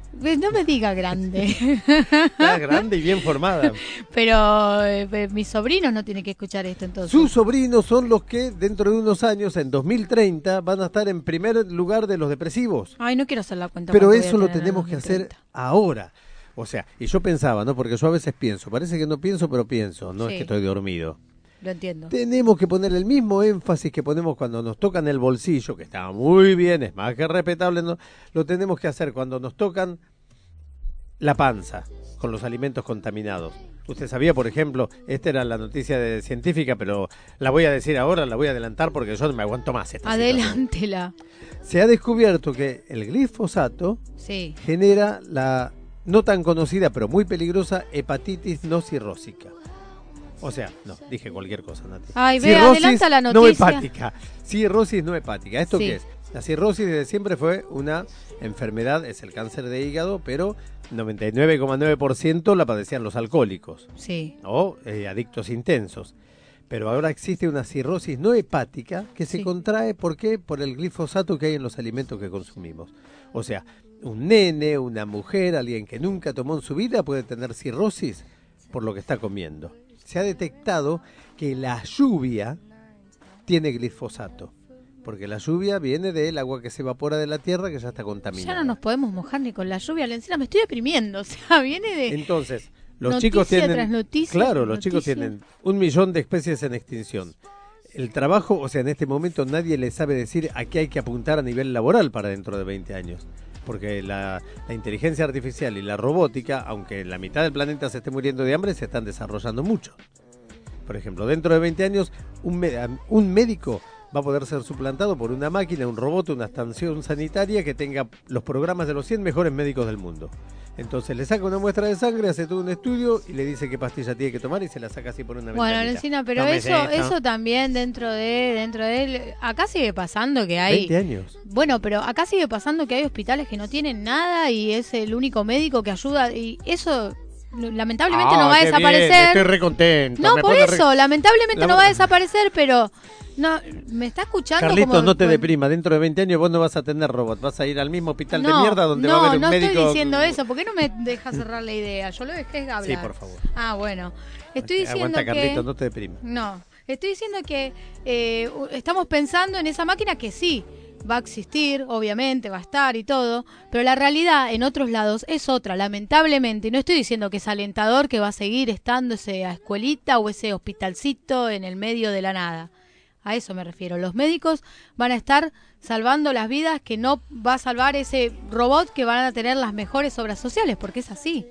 No me diga grande. Está grande y bien formada. Pero eh, mis sobrinos no tienen que escuchar esto entonces. Sus sobrinos son los que dentro de unos años, en dos mil treinta, van a estar en primer lugar de los depresivos. Ay, no quiero hacer la cuenta. Pero cuánto eso voy a lo tener tenemos en que dos mil treinta. hacer ahora. O sea, y yo pensaba, ¿no? Porque yo a veces pienso, parece que no pienso, pero pienso, no Sí. es que estoy dormido. Lo entiendo. Tenemos que poner el mismo énfasis que ponemos cuando nos tocan el bolsillo, que está muy bien, es más que respetable, ¿no? Lo tenemos que hacer cuando nos tocan la panza, con los alimentos contaminados. Usted sabía, por ejemplo, esta era la noticia de científica, pero la voy a decir ahora, la voy a adelantar porque yo no me aguanto más esta situación. Adelántela. Se ha descubierto que el glifosato Sí. genera la no tan conocida, pero muy peligrosa, hepatitis no cirrósica. O sea, no, dije cualquier cosa, Nati. Ay, ve, Cirrosis adelanta la no noticia. hepática. Cirrosis no hepática. ¿Esto Sí. qué es? La cirrosis desde siempre fue una enfermedad, es el cáncer de hígado, pero noventa y nueve coma nueve por ciento la padecían los alcohólicos. Sí. O eh, adictos intensos. Pero ahora existe una cirrosis no hepática que se Sí. contrae, ¿por qué? Por el glifosato que hay en los alimentos que consumimos. O sea, un nene, una mujer, alguien que nunca tomó en su vida puede tener cirrosis por lo que está comiendo. Se ha detectado que la lluvia tiene glifosato, porque la lluvia viene del agua que se evapora de la tierra que ya está contaminada. Ya no nos podemos mojar ni con la lluvia, la encina me estoy deprimiendo, o sea, viene de... Entonces, los noticia chicos tienen... tras noticia, claro, los noticia. chicos tienen un millón de especies en extinción. El trabajo, o sea, en este momento nadie le sabe decir a qué hay que apuntar a nivel laboral para dentro de veinte años. Porque la, la inteligencia artificial y la robótica, aunque la mitad del planeta se esté muriendo de hambre, se están desarrollando mucho. Por ejemplo, dentro de veinte años, un, me- un médico va a poder ser suplantado por una máquina, un robot, una estación sanitaria que tenga los programas de los cien mejores médicos del mundo. Entonces le saca una muestra de sangre, hace todo un estudio y le dice qué pastilla tiene que tomar y se la saca así por una Bueno, ventanita. Lencina, pero Tómese eso esto. eso también dentro de dentro de él, acá sigue pasando que hay veinte años. Bueno, pero acá sigue pasando que hay hospitales que no tienen nada y es el único médico que ayuda y eso lamentablemente no Ah, va a qué desaparecer. bien, estoy re contento. No, me por pone eso, re- lamentablemente La- no va a desaparecer, pero no me está escuchando Carlitos, como no te bueno, deprima. Dentro de veinte años vos no vas a tener robot. Vas a ir al mismo hospital no, de mierda donde no, va a haber un no médico. estoy diciendo eso, ¿por qué no me dejas cerrar la idea? Yo lo dejé hablar. Sí, por favor. Ah, bueno. Estoy diciendo Aguanta, que Carlitos, no te deprima. No, estoy diciendo que eh, u- estamos pensando en esa máquina que sí, va a existir, obviamente, va a estar y todo, pero la realidad en otros lados es otra, lamentablemente. Y no estoy diciendo que es alentador que va a seguir estando esa escuelita o ese hospitalcito en el medio de la nada. A eso me refiero. Los médicos van a estar salvando las vidas que no va a salvar ese robot que van a tener las mejores obras sociales, porque es así.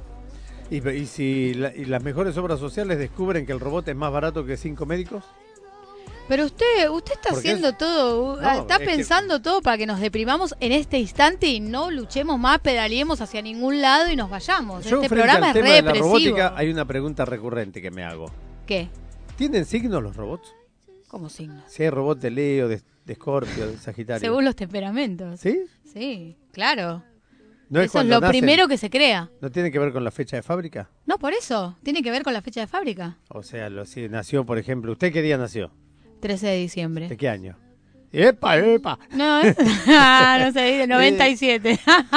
¿Y, y si la- y las mejores obras sociales descubren que el robot es más barato que cinco médicos? Pero usted, usted está Porque haciendo es- todo, uh, No, está es que- pensando todo para que nos deprimamos en este instante y no luchemos más, pedaleemos hacia ningún lado y nos vayamos. Yo este frente programa al es tema re de la depresivo. robótica hay una pregunta recurrente que me hago. ¿Qué? ¿Tienen signos los robots? ¿Cómo signos? Si hay robot de Leo, de, de Escorpio, de Sagitario. Según los temperamentos. ¿Sí? Sí, claro. No es Eso es cuando lo nacen. primero que se crea. ¿No tiene que ver con la fecha de fábrica? No, por eso. Tiene que ver con la fecha de fábrica. O sea, lo, si nació, por ejemplo, ¿usted qué día nació? trece de diciembre. ¿De qué año? ¡Epa, epa! No, ¿eh? Ah, no se dice, noventa y siete.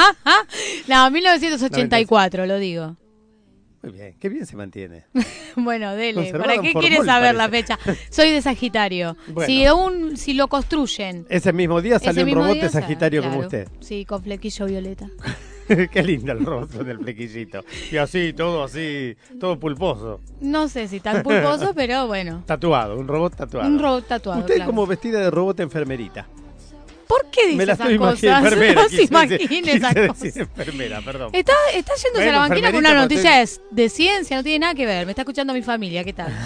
No, mil novecientos ochenta y cuatro, lo digo. Muy bien, qué bien se mantiene. Bueno, dele. Conservado ¿Para en qué formol, quiere saber la parece. fecha? Soy de Sagitario. Bueno. Si, un, si lo construyen. Ese mismo día ese salió un mismo robot día, de Sagitario como claro. usted. Sí, con flequillo violeta. Qué lindo el robot con el flequillito. Y así, todo así, todo pulposo. No sé si tan pulposo, pero bueno. Tatuado, un robot tatuado. Un robot tatuado. Usted claro. como vestida de robot enfermerita. ¿Por qué dice Me la esas estoy cosas? imaginando, enfermera. No se quise imagine decir- esas quise cosas. decir enfermera, perdón. Está, está yéndose Bueno, a la banquina con una enfermerita, noticia porque de, de ciencia, no tiene nada que ver. Me está escuchando mi familia, ¿qué tal?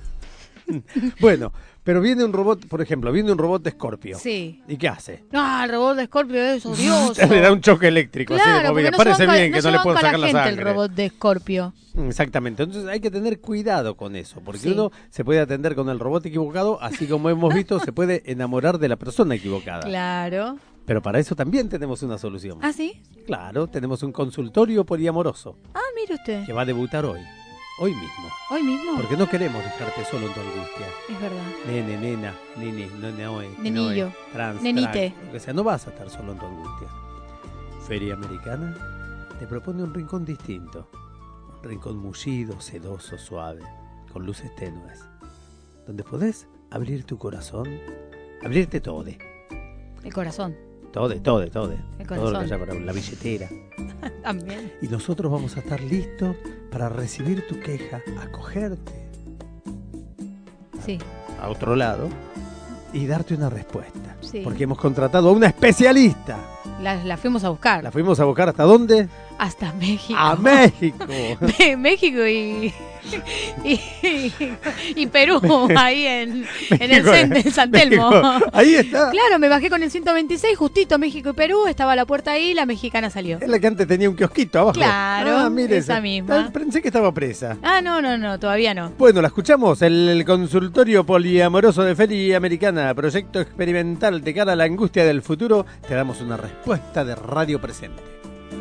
Bueno, pero viene un robot, por ejemplo, viene un robot de Scorpio. Sí. ¿Y qué hace? No, el robot de Scorpio es odioso. Le da un choque eléctrico así de Claro, porque movida. no se Parece banca- bien no que se no le banca puedo la sacar la gente sangre. el robot de Scorpio. Exactamente, entonces hay que tener cuidado con eso, porque Sí. uno se puede atender con el robot equivocado, así como hemos visto, se puede enamorar de la persona equivocada. Claro. Pero para eso también tenemos una solución. ¿Ah, sí? Claro, tenemos un consultorio poliamoroso Ah, mire usted. que va a debutar hoy, hoy mismo. Hoy mismo. Porque no queremos dejarte solo en tu angustia. Es verdad. Nene, nena, nene, no, no, eh, Nenillo. no, eh, trans, Nenite. trans, lo que sea, no vas a estar solo en tu angustia. Feria Americana te propone un rincón distinto. Un rincón mullido, sedoso, suave, con luces tenues. Donde podés abrir tu corazón, abrirte todo. El corazón. Todo, todo, todo. El Todo lo que corazón. haya para la billetera. También. Y nosotros vamos a estar listos para recibir tu queja, acogerte Sí. a otro lado y darte una respuesta. Sí. Porque hemos contratado a una especialista. La, la fuimos a buscar. La fuimos a buscar ¿hasta dónde? Hasta México. ¡A México! Me- México y, y, y Perú, ahí en, en el México, cen- en San Telmo. México. Ahí está. Claro, me bajé con el ciento veintiséis, justito México y Perú, estaba la puerta ahí, la mexicana salió. Es la que antes tenía un kiosquito abajo. Claro, Ah, mire esa misma. Pensé que estaba presa. Ah, no, no, no, todavía no. Bueno, la escuchamos, el, el consultorio poliamoroso de Feria Americana, proyecto experimental de cara a la angustia del futuro. Te damos una respuesta de Radio Presente.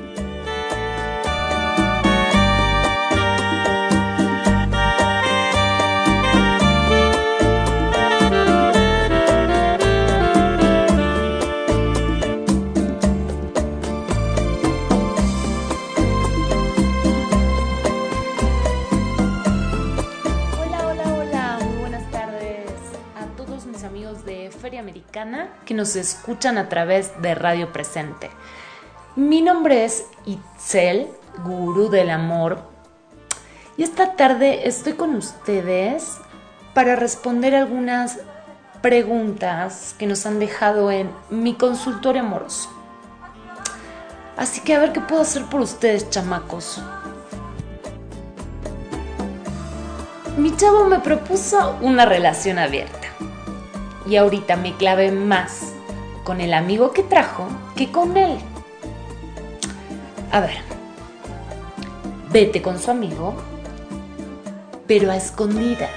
Hola, hola, hola, muy buenas tardes a todos mis amigos de Feria Americana que nos escuchan a través de Radio Presente. Mi nombre es Itzel, gurú del amor, y esta tarde estoy con ustedes para responder algunas preguntas que nos han dejado en mi consultorio amoroso. Así que a ver qué puedo hacer por ustedes, chamacos. Mi chavo me propuso una relación abierta y ahorita me clavé más con el amigo que trajo que con él. A ver, vete con su amigo, pero a escondidas.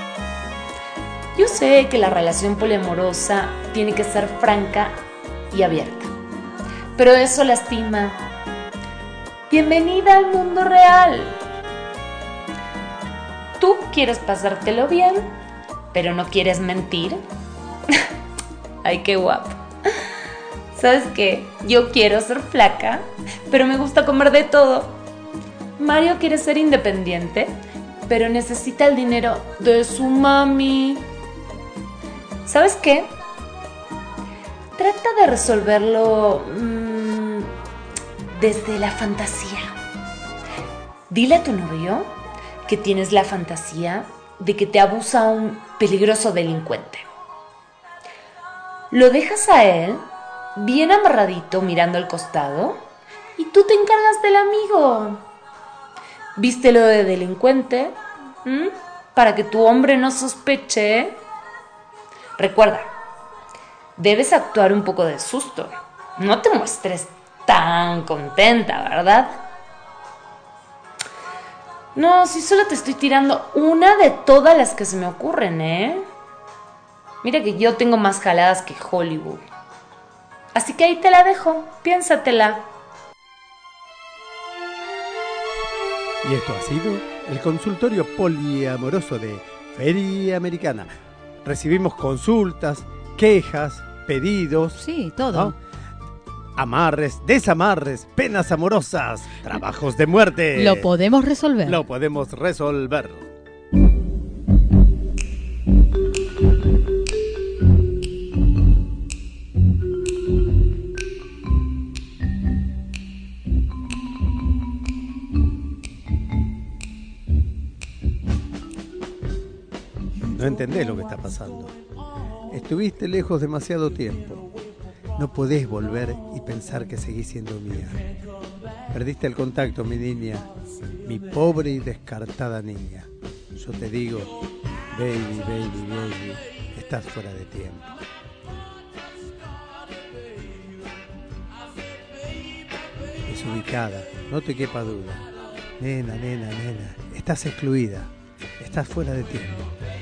Yo sé que la relación poliamorosa tiene que ser franca y abierta, pero eso lastima. Bienvenida al mundo real. Tú quieres pasártelo bien, pero no quieres mentir. Ay, qué guapo. ¿Sabes qué? Yo quiero ser flaca, pero me gusta comer de todo. Mario quiere ser independiente, pero necesita el dinero de su mami. ¿Sabes qué? Trata de resolverlo mmm, desde la fantasía. Dile a tu novio que tienes la fantasía de que te abusa un peligroso delincuente. Lo dejas a él bien amarradito mirando al costado y tú te encargas del amigo. Vístelo de delincuente, ¿m? Para que tu hombre no sospeche. Recuerda, debes actuar un poco de susto. No te muestres tan contenta, ¿verdad? No, si solo te estoy tirando una de todas las que se me ocurren, ¿eh? Mira que yo tengo más jaladas que Hollywood. Así que ahí te la dejo, piénsatela. Y esto ha sido el consultorio poliamoroso de Feria Americana. Recibimos consultas, quejas, pedidos. Sí, todo. ¿no? Amarres, desamarres, penas amorosas, trabajos de muerte. Lo podemos resolver. Lo podemos resolver. No entendés lo que está pasando. Estuviste lejos demasiado tiempo. No podés volver y pensar que seguís siendo mía. Perdiste el contacto, mi niña, mi pobre y descartada niña. Yo te digo, baby, baby, baby, estás fuera de tiempo. Desubicada, no te quepa duda. Nena, nena, nena, estás excluida, estás fuera de tiempo.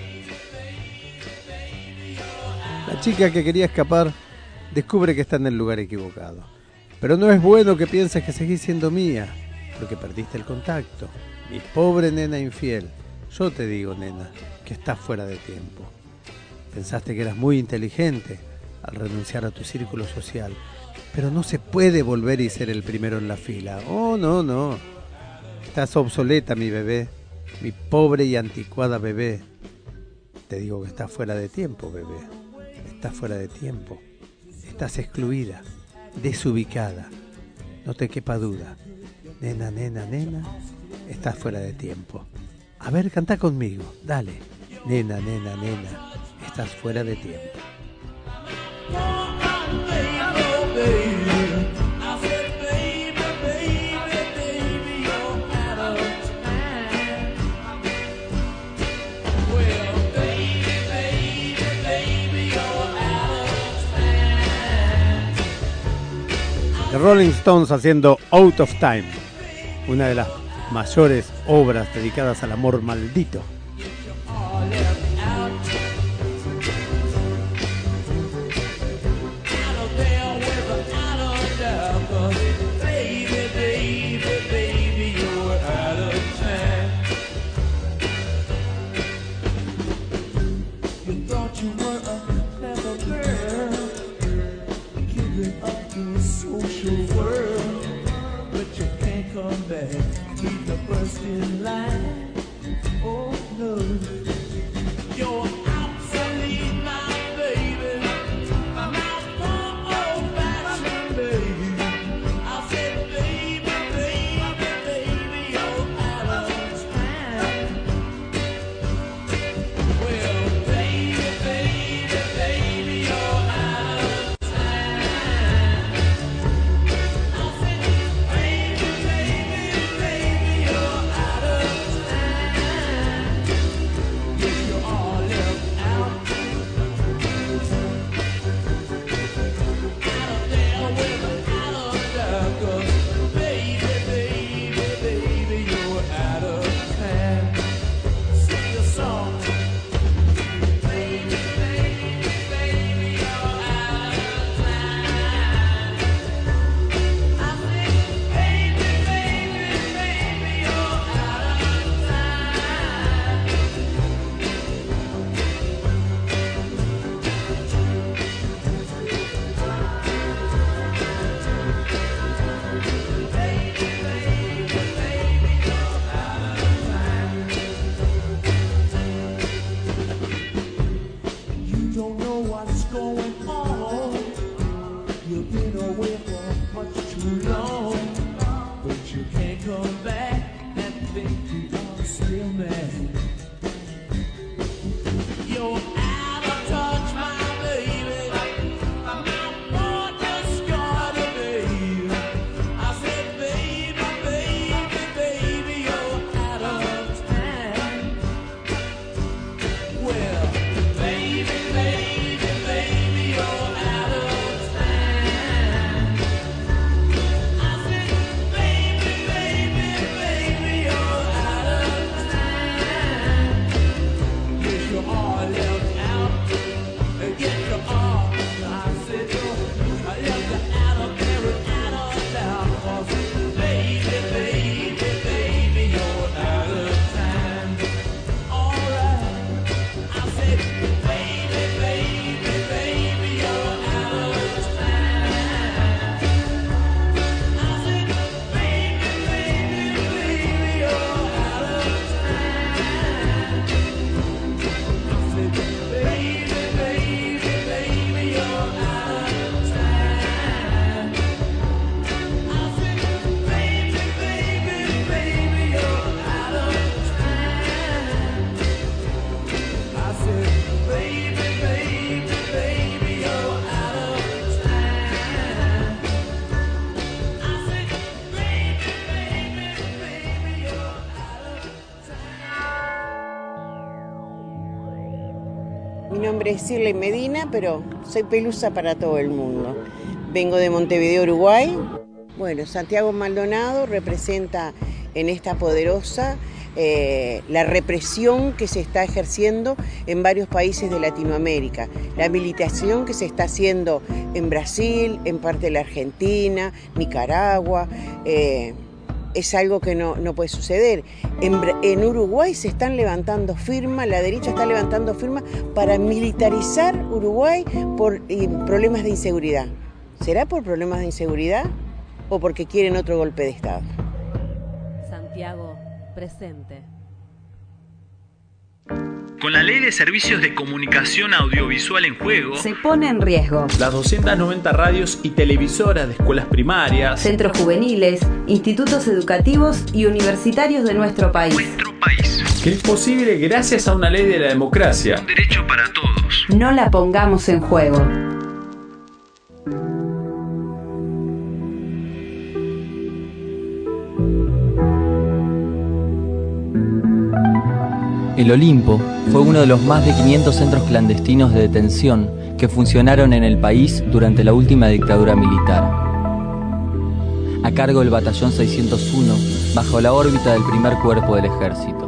La chica que quería escapar descubre que está en el lugar equivocado. Pero no es bueno que pienses que seguís siendo mía, porque perdiste el contacto. Mi pobre nena infiel. Yo te digo, nena, que estás fuera de tiempo. Pensaste que eras muy inteligente al renunciar a tu círculo social, Pero no se puede volver y ser el primero en la fila. Oh, no, no. Estás obsoleta, mi bebé. Mi pobre y anticuada bebé. Te digo que estás fuera de tiempo, bebé. Estás fuera de tiempo. Estás excluida, desubicada. No te quepa duda. Nena, nena, nena, estás fuera de tiempo. A ver, canta conmigo, dale. Nena, nena, nena, estás fuera de tiempo. The Rolling Stones haciendo Out of Time, una de las mayores obras dedicadas al amor maldito. Mi nombre es Shirley Medina, pero soy pelusa para todo el mundo. Vengo de Montevideo, Uruguay. Bueno, Santiago Maldonado representa en esta poderosa eh, la represión que se está ejerciendo en varios países de Latinoamérica, la militarización que se está haciendo en Brasil, en parte de la Argentina, Nicaragua. Eh, es algo que no, no puede suceder. En, en Uruguay se están levantando firmas, la derecha está levantando firmas para militarizar Uruguay por eh, problemas de inseguridad. ¿Será por problemas de inseguridad o porque quieren otro golpe de Estado? Santiago presente. Con la Ley de Servicios de Comunicación Audiovisual en juego, se pone en riesgo las doscientas noventa radios y televisoras de escuelas primarias, centros juveniles, institutos educativos y universitarios de nuestro país. Nuestro país. Que es posible gracias a una ley de la democracia. Un derecho para todos. No la pongamos en juego. El Olimpo fue uno de los más de quinientos centros clandestinos de detención que funcionaron en el país durante la última dictadura militar. A cargo del Batallón seiscientos uno, bajo la órbita del primer cuerpo del ejército.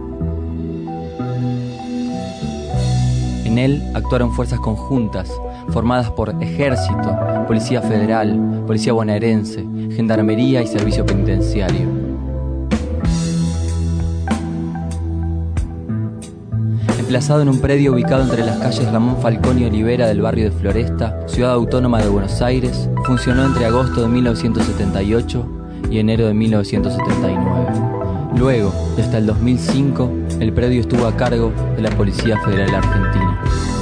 En él actuaron fuerzas conjuntas, formadas por Ejército, Policía Federal, Policía Bonaerense, Gendarmería y Servicio Penitenciario. Emplazado en un predio ubicado entre las calles Ramón Falcón y Olivera del barrio de Floresta, ciudad autónoma de Buenos Aires, funcionó entre agosto de mil novecientos setenta y ocho y enero de mil novecientos setenta y nueve. Luego, y hasta el dos mil cinco, el predio estuvo a cargo de la Policía Federal Argentina.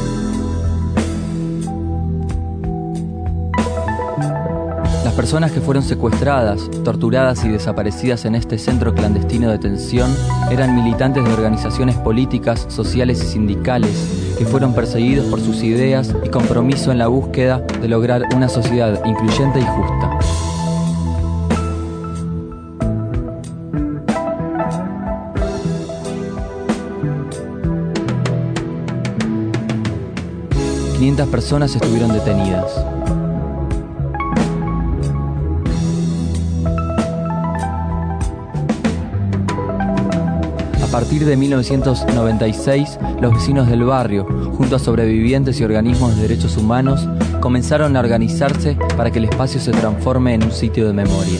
Las personas que fueron secuestradas, torturadas y desaparecidas en este centro clandestino de detención eran militantes de organizaciones políticas, sociales y sindicales que fueron perseguidos por sus ideas y compromiso en la búsqueda de lograr una sociedad incluyente y justa. quinientas personas estuvieron detenidas. A partir de mil novecientos noventa y seis, los vecinos del barrio, junto a sobrevivientes y organismos de derechos humanos, comenzaron a organizarse para que el espacio se transforme en un sitio de memoria.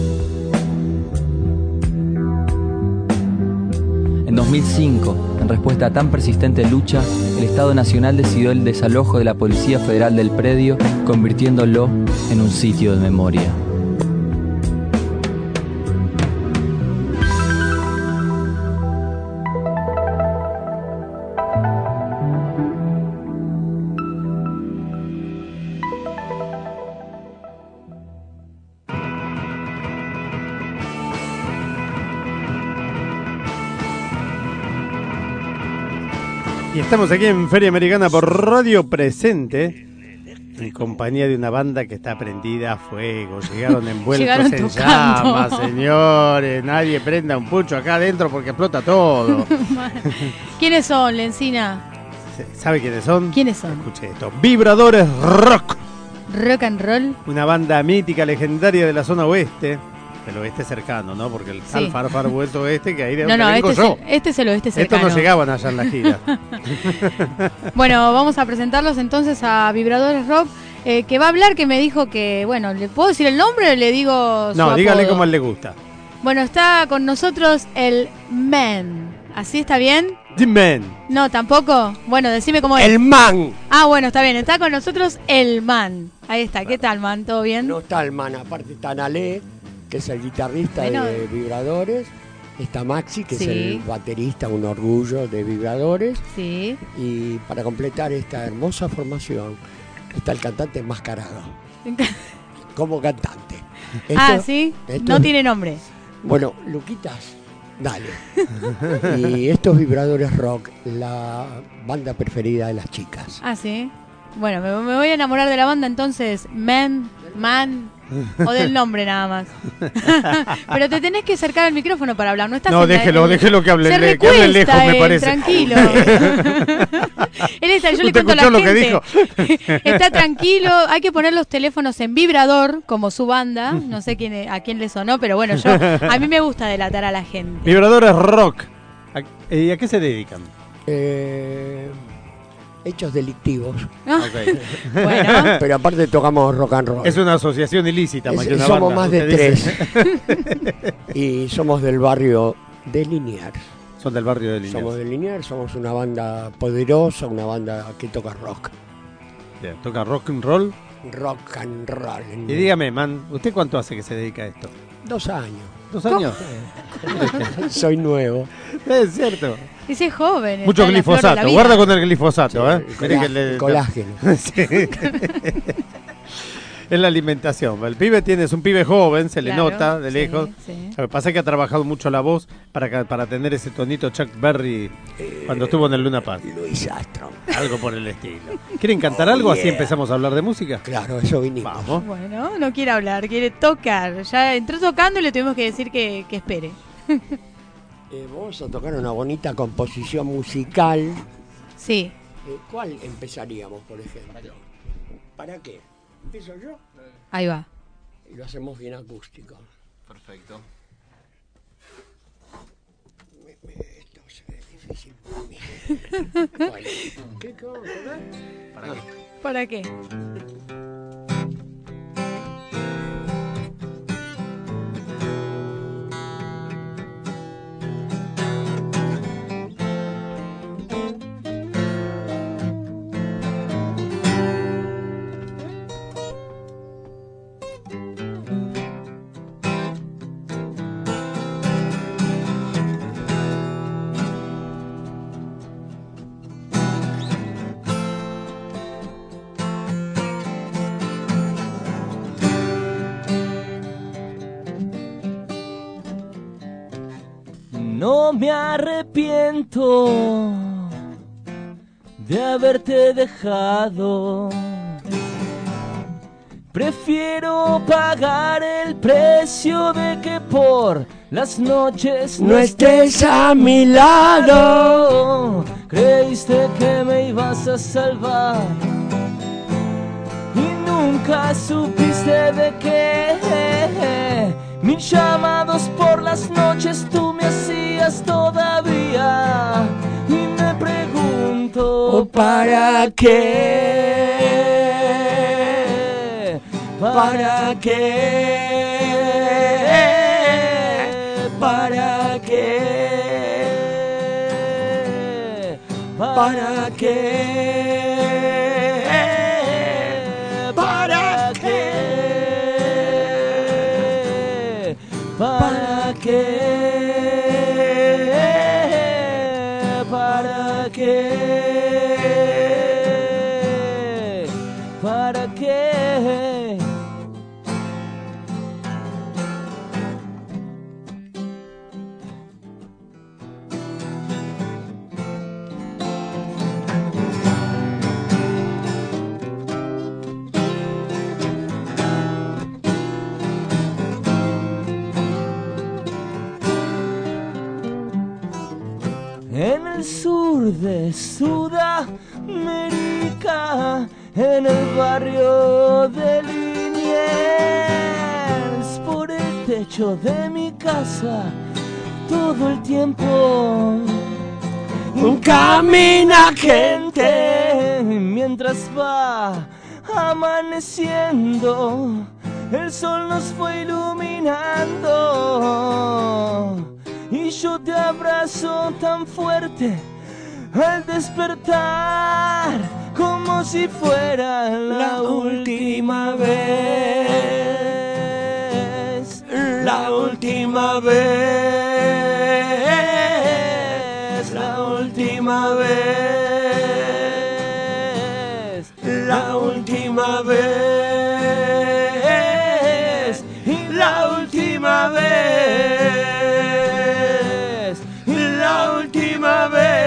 En dos mil cinco, en respuesta a tan persistente lucha, el Estado Nacional decidió el desalojo de la Policía Federal del predio, convirtiéndolo en un sitio de memoria. Y estamos aquí en Feria Americana por Radio Presente, en compañía de una banda que está prendida a fuego. Llegaron envueltos Llegaron en tocando. llamas, señores. Nadie prenda un pucho acá adentro porque explota todo. ¿Quiénes son, Lencina? ¿Sabe quiénes son? ¿Quiénes son? Escuche esto. Vibradores Rock. Rock and roll. Una banda mítica, legendaria de la zona oeste. El oeste cercano, ¿no? Porque el Sí. tal far far vuelto oeste, que ahí de No, donde no, vengo este yo. es, el, este es el oeste cercano. Estos no llegaban allá en la gira. Bueno, vamos a presentarlos entonces a Vibradores Rock, eh, que va a hablar, que me dijo que, bueno, ¿le puedo decir el nombre o le digo su No, dígale apodo? como a él le gusta. Bueno, está con nosotros el Man. ¿Así está bien? The Man. No, tampoco. Bueno, decime cómo es. El Man. Ah, bueno, está bien. Está con nosotros el Man. Ahí está. ¿Qué tal, Man? ¿Todo bien? No está el Man, aparte está Nalé, que es el guitarrista Bueno. de Vibradores. Está Maxi, que Sí. es el baterista, un orgullo de Vibradores. Sí. Y para completar esta hermosa formación está el cantante enmascarado. Como cantante. ah, Esto- ¿sí? esto No es- tiene nombre. Bueno, Luquitas, dale. Y estos Vibradores Rock, la banda preferida de las chicas. Ah, ¿sí? Bueno, me, me voy a enamorar de la banda entonces. Man, Man, o del nombre nada más. Pero te tenés que acercar al micrófono para hablar, no estás No, en la- déjelo, en- déjelo que hable, Se le- que hable recuesta, lejos, me él, parece. Tranquilo. Él está, yo le ¿Usted cuento a la escuchó lo que gente. Está tranquilo, hay que poner los teléfonos en vibrador, como su banda. No sé quién, a quién le sonó, pero bueno, yo a mí me gusta delatar a la gente. Vibradores Rock. ¿A, ¿Y a qué se dedican? Eh, hechos delictivos. Ah, Ok. Bueno. Pero aparte tocamos rock and roll. Es una asociación ilícita, más Es- que una somos banda, más de usted tres. dice. Y somos del barrio de Liniers. Son del barrio de Liniers. Somos de Liniers, somos una banda poderosa, una banda que toca rock. Bien, ¿toca rock and roll? rock and roll. Y dígame, man, ¿usted cuánto hace que se dedica a esto? Dos años. ¿Dos años? Soy nuevo. Es cierto. Ese es joven. Mucho glifosato, guarda con el glifosato, Sí, ¿eh? el Mire colá- que le- el colágeno. Sí. Es la alimentación. El pibe tiene, es un pibe joven, se le Claro, nota de sí, lejos. sí. Lo que pasa es que ha trabajado mucho la voz para, que- para tener ese tonito Chuck Berry cuando estuvo en el Luna Park. Luis Armstrong. Algo por el estilo. ¿Quieren cantar Oh, algo? Así yeah. empezamos a hablar de música. Claro, eso vinimos. Vamos. Bueno, no quiere hablar, quiere tocar. Ya entró tocando y le tuvimos que decir que, que espere. Eh, vamos a tocar una bonita composición musical. Sí. Eh, ¿Cuál empezaríamos, por ejemplo? ¿Para qué? ¿Empiezo yo? Ahí va. Y lo hacemos bien acústico. Perfecto. Me- me- esto es difícil para mí. Vale. ¿Qué vamos a tocar? ¿Para Ah. qué? ¿Para qué? No me arrepiento de haberte dejado. Prefiero pagar el precio de que por las noches No estés a mi lado. Creíste que me ibas a salvar y nunca supiste de qué. Mis llamados por las noches tú me hacías todavía y me pregunto ¿para qué? ¿Para qué? ¿Para qué? ¿Para qué? ¿Para qué? ¿Para qué? ¿Para qué? ¿Para qué? En el sur de Sudamérica, en el barrio de Liniers, por el techo de mi casa, todo el tiempo camina gente mientras va amaneciendo. El sol nos fue iluminando y yo te abrazo tan fuerte al despertar, como si fuera la última vez, la última vez, la última vez, la última vez, y la última vez, y la última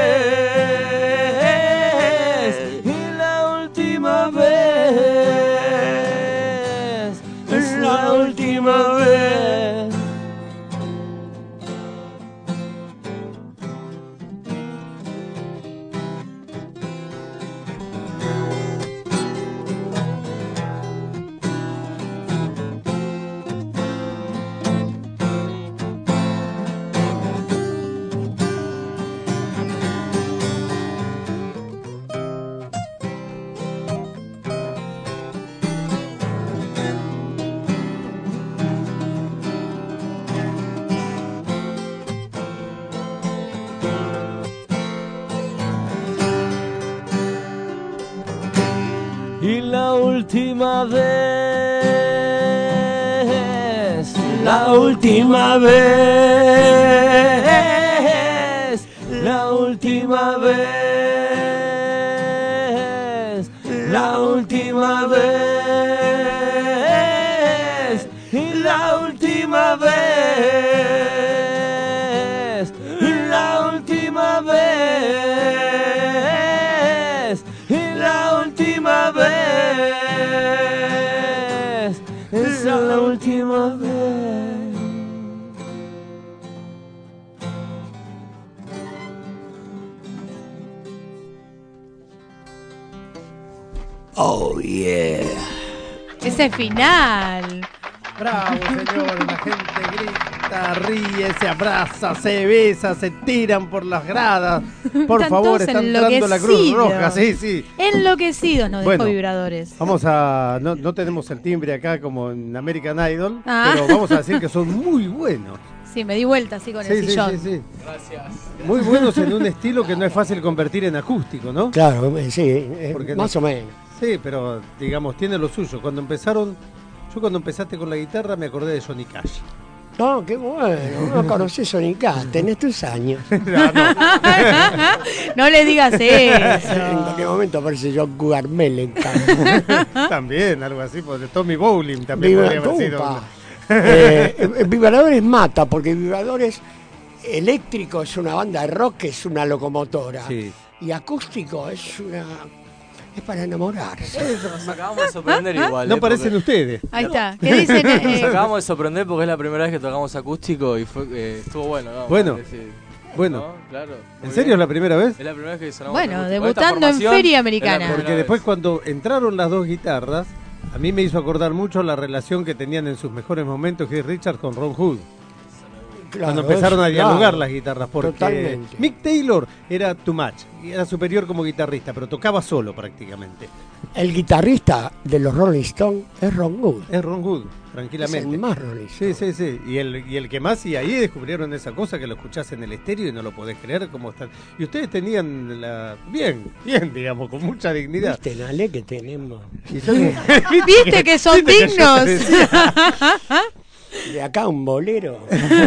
vez, y la última vez, es la última vez. y la última vez, la última vez, la última vez, la última vez, y la última vez, y la última vez, y la última vez, es la última vez. Oh, yeah. Ese final. Bravo, señor. La gente grita, ríe, se abraza, se besa, se tiran por las gradas. Por Están favor, todos está entrando la Cruz enloquecidos. Roja. Sí, sí. Enloquecidos nos Bueno. dejó Vibradores. Vamos a... No, no tenemos el timbre acá como en American Idol, Ah. pero vamos a decir que son muy buenos. Sí, me di vuelta así con Sí, el sí, sillón. sí, sí. Gracias. Muy buenos en un estilo que no es fácil convertir en acústico, ¿no? Claro, eh, sí, eh, Porque más no- o menos. Sí, pero digamos, tiene lo suyo. Cuando empezaron, yo cuando empezaste con la guitarra me acordé de Johnny Cash. No, qué bueno, no conocí Sonica, tenés tus años. No, no. No le digas eso. En cualquier momento aparece John Cougar Mellencamp. También, algo así, porque Tommy Bowling también Viva- podría haber sido. Upa. Eh, eh, Vibradores mata, porque Vibradores eléctrico es una banda de rock que es una locomotora. Sí. Y acústico es una... es para enamorarse. Nos acabamos de sorprender igual. No eh, parecen porque- ustedes. Ahí está. ¿Qué dicen? Nos Eh, acabamos de sorprender porque es la primera vez que tocamos acústico y fue, eh, estuvo bueno, ¿no? Bueno. Sí. Bueno. ¿No? Claro. ¿En Muy serio bien. es la primera vez? Es la primera vez que sonamos Bueno, acústico. Con esta debutando en formación, Feria es la Americana. primera Porque vez. después cuando entraron las dos guitarras, a mí me hizo acordar mucho la relación que tenían en sus mejores momentos Keith Richards con Ron Hood. Claro, Cuando empezaron a es- dialogar claro, las guitarras, porque totalmente. Mick Taylor era too much, y era superior como guitarrista, pero tocaba solo prácticamente. El guitarrista de los Rolling Stones es Ron Wood. Es Ron Wood, tranquilamente. Es el más Rolling Sí, sí, sí. Y el, y el que más, y ahí descubrieron esa cosa que lo escuchás en el estéreo y no lo podés creer cómo están. Y ustedes tenían la. Bien, bien, digamos, con mucha dignidad. ¿Viste, Nale, que tenemos? Y yo- ¿Viste que son ¿Viste que yo dignos? te decía? De acá un bolero.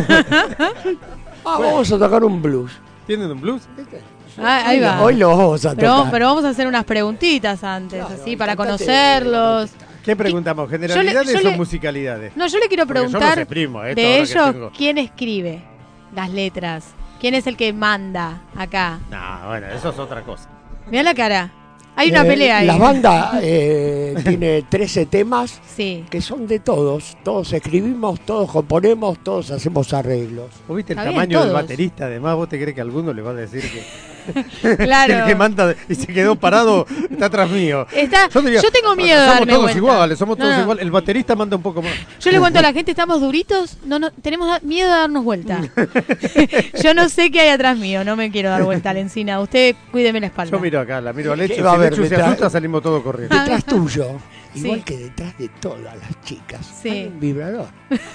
Ah, vamos a tocar un blues. ¿Tienen un blues? Ah, ahí va. Hoy lo vamos a Pero, tocar. pero vamos a hacer unas preguntitas antes, así, para cantate. conocerlos. ¿Qué preguntamos? ¿Generalidades yo le- o musicalidades? No, yo le quiero Porque yo los preguntar exprimo, esto de ahora que ellos tengo. quién escribe las letras. ¿Quién es el que manda acá? No, bueno, eso es otra cosa. Mira la cara. Hay una Eh, pelea ahí. La banda eh, tiene trece temas Sí. que son de todos. Todos escribimos, todos componemos, todos hacemos arreglos. ¿Vos viste el Está bien, tamaño del todos. baterista? Además, ¿vos te crees que alguno le va a decir que Claro. el que manda y se quedó parado está atrás mío? Está- diría, yo tengo miedo de somos darme todos vuelta. iguales, somos No, todos no. iguales. El baterista manda un poco más. Yo le cuento a la gente, ¿estamos duritos? No, no, tenemos da- miedo de darnos vuelta. Yo no sé qué hay atrás mío, no me quiero dar vuelta a la encina. Usted cuídeme la espalda. Yo miro acá, la miro a Lechu. ¿Qué Si va a haber Lechu se detrás? asusta, salimos todos corriendo. Detrás tuyo, igual Sí. que detrás de todas las chicas, Sí. hay un vibrador.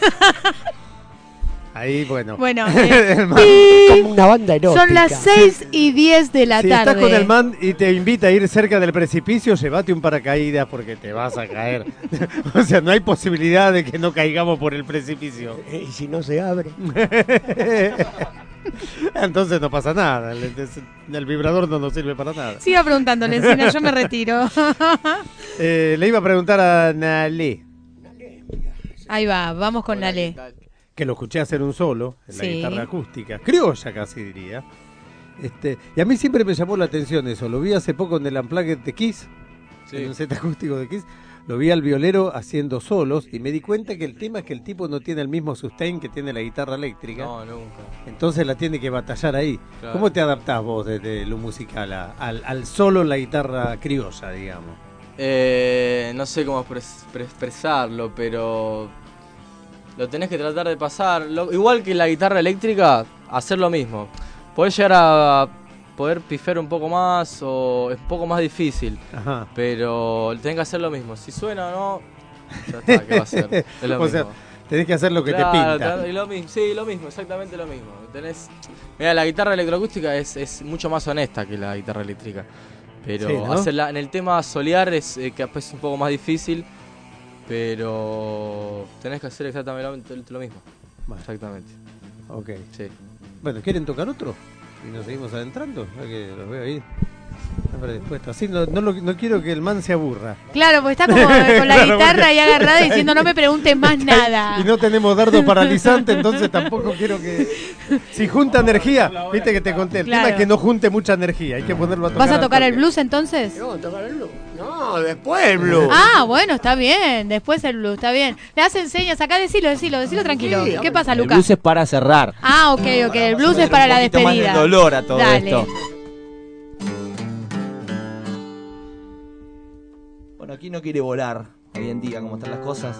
Ahí, bueno. Bueno, eh, El man- Como una banda erótica. son las seis y diez de la si tarde. estás con el man y te invita a ir cerca del precipicio, llévate un paracaídas porque te vas a caer. O sea, no hay posibilidad de que no caigamos por el precipicio. Eh, Y si no se abre. Entonces no pasa nada. El, el vibrador no nos sirve para nada. Siga preguntando, Encina, yo me retiro. Eh, le iba a preguntar a Nalé, Ahí va, vamos con Nale. que lo escuché hacer un solo en la Sí. guitarra acústica, criolla casi diría. Este, y a mí siempre me llamó la atención eso. Lo vi hace poco en el Unplugged de Kiss, Sí. en un set acústico de Kiss. Lo vi al violero haciendo solos y me di cuenta que el tema es que el tipo no tiene el mismo sustain que tiene la guitarra eléctrica. No, nunca. Entonces la tiene que batallar ahí. Claro. ¿Cómo te adaptás vos desde lo musical a- al, al solo en la guitarra criolla, digamos? Eh, no sé cómo expres- pre- expresarlo, pero lo tenés que tratar de pasar. Lo- igual que la guitarra eléctrica, hacer lo mismo. Podés llegar a poder pifiar un poco más o es un poco más difícil, Ajá. pero tenés que hacer lo mismo. Si suena o no, ya está, ¿qué va a hacer? Es lo O sea, mismo. tenés que hacer lo que Claro, te pinta. y lo mismo, sí, lo mismo, exactamente lo mismo. Tenés, mira, la guitarra electroacústica es, es mucho más honesta que la guitarra eléctrica. Pero Sí, ¿no? hacerla en el tema solear es eh, capaz un poco más difícil, pero tenés que hacer exactamente lo, lo mismo. Bueno. Exactamente. Ok. Sí. Bueno, ¿quieren tocar otro? Y nos seguimos adentrando. Ya que los veo ahí. Siempre dispuesto. Así no, no, lo- no quiero que el man se aburra. Claro, porque está como con la Claro, guitarra porque- ahí agarrada diciendo no me preguntes más nada. Y no tenemos dardo paralizante, entonces tampoco quiero que... Si junta energía, viste que te conté, el Claro. tema es que no junte mucha energía, hay que ponerlo a tocar. ¿Vas a al tocar el toque. blues entonces? No, tocar el blues. No, después el blues. Ah, bueno, está bien. Después el blues, está bien. Le hacen señas acá, decilo, decilo, decilo tranquilo. Sí, ¿Qué pasa, El Lucas? blues es para cerrar. Ah, ok, ok. El blues es para la Un poquito más de despedida. dolor a todo Dale. esto. Bueno, aquí no quiere volar hoy en día, como están las cosas.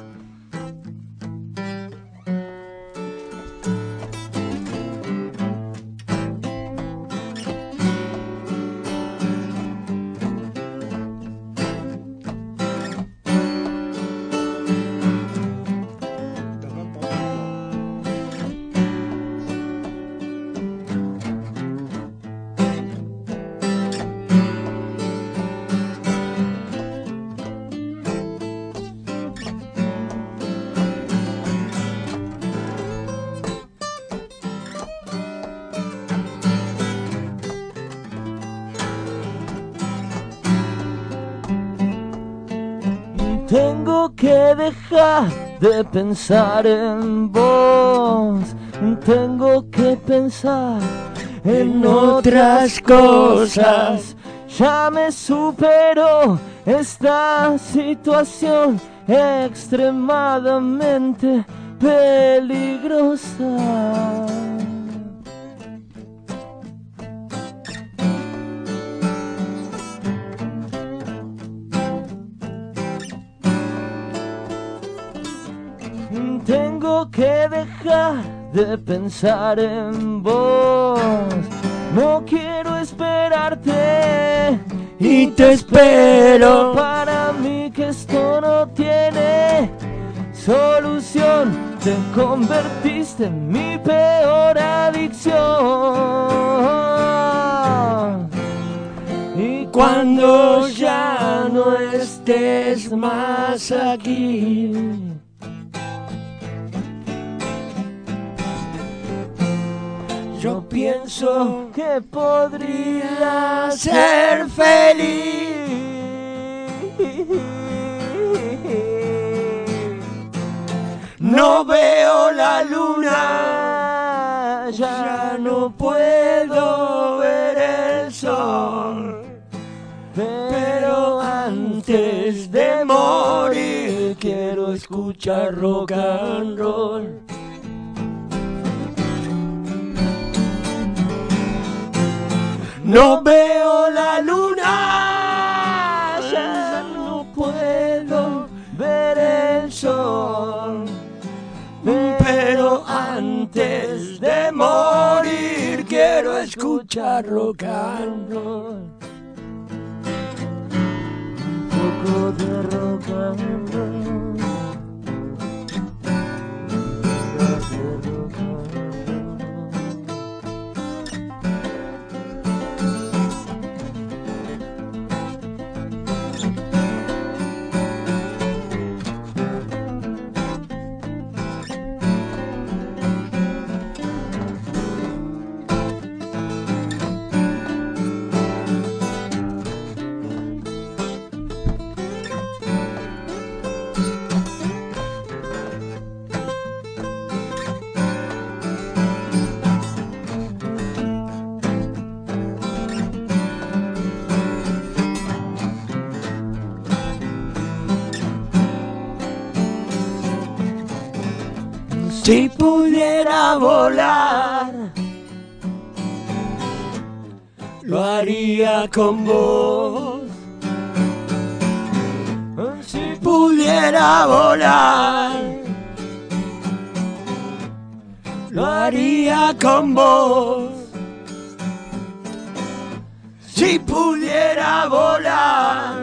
Tengo que dejar de pensar en vos. Tengo que pensar en otras cosas. Ya me superó esta situación extremadamente peligrosa. Tengo que dejar de pensar en vos. No quiero esperarte y te espero. Para mí que esto no tiene solución. Te convertiste en mi peor adicción. Y cuando ya no estés más aquí, yo pienso que podría ser feliz. No veo la luna, ya no puedo ver el sol. Pero antes de morir quiero escuchar rock and roll. No veo la luna, ya no puedo ver el sol. Pero antes de morir quiero escuchar rock and roll. Un poco de rock and roll. Si pudiera volar, lo haría con vos. Si pudiera volar, lo haría con vos. Si pudiera volar,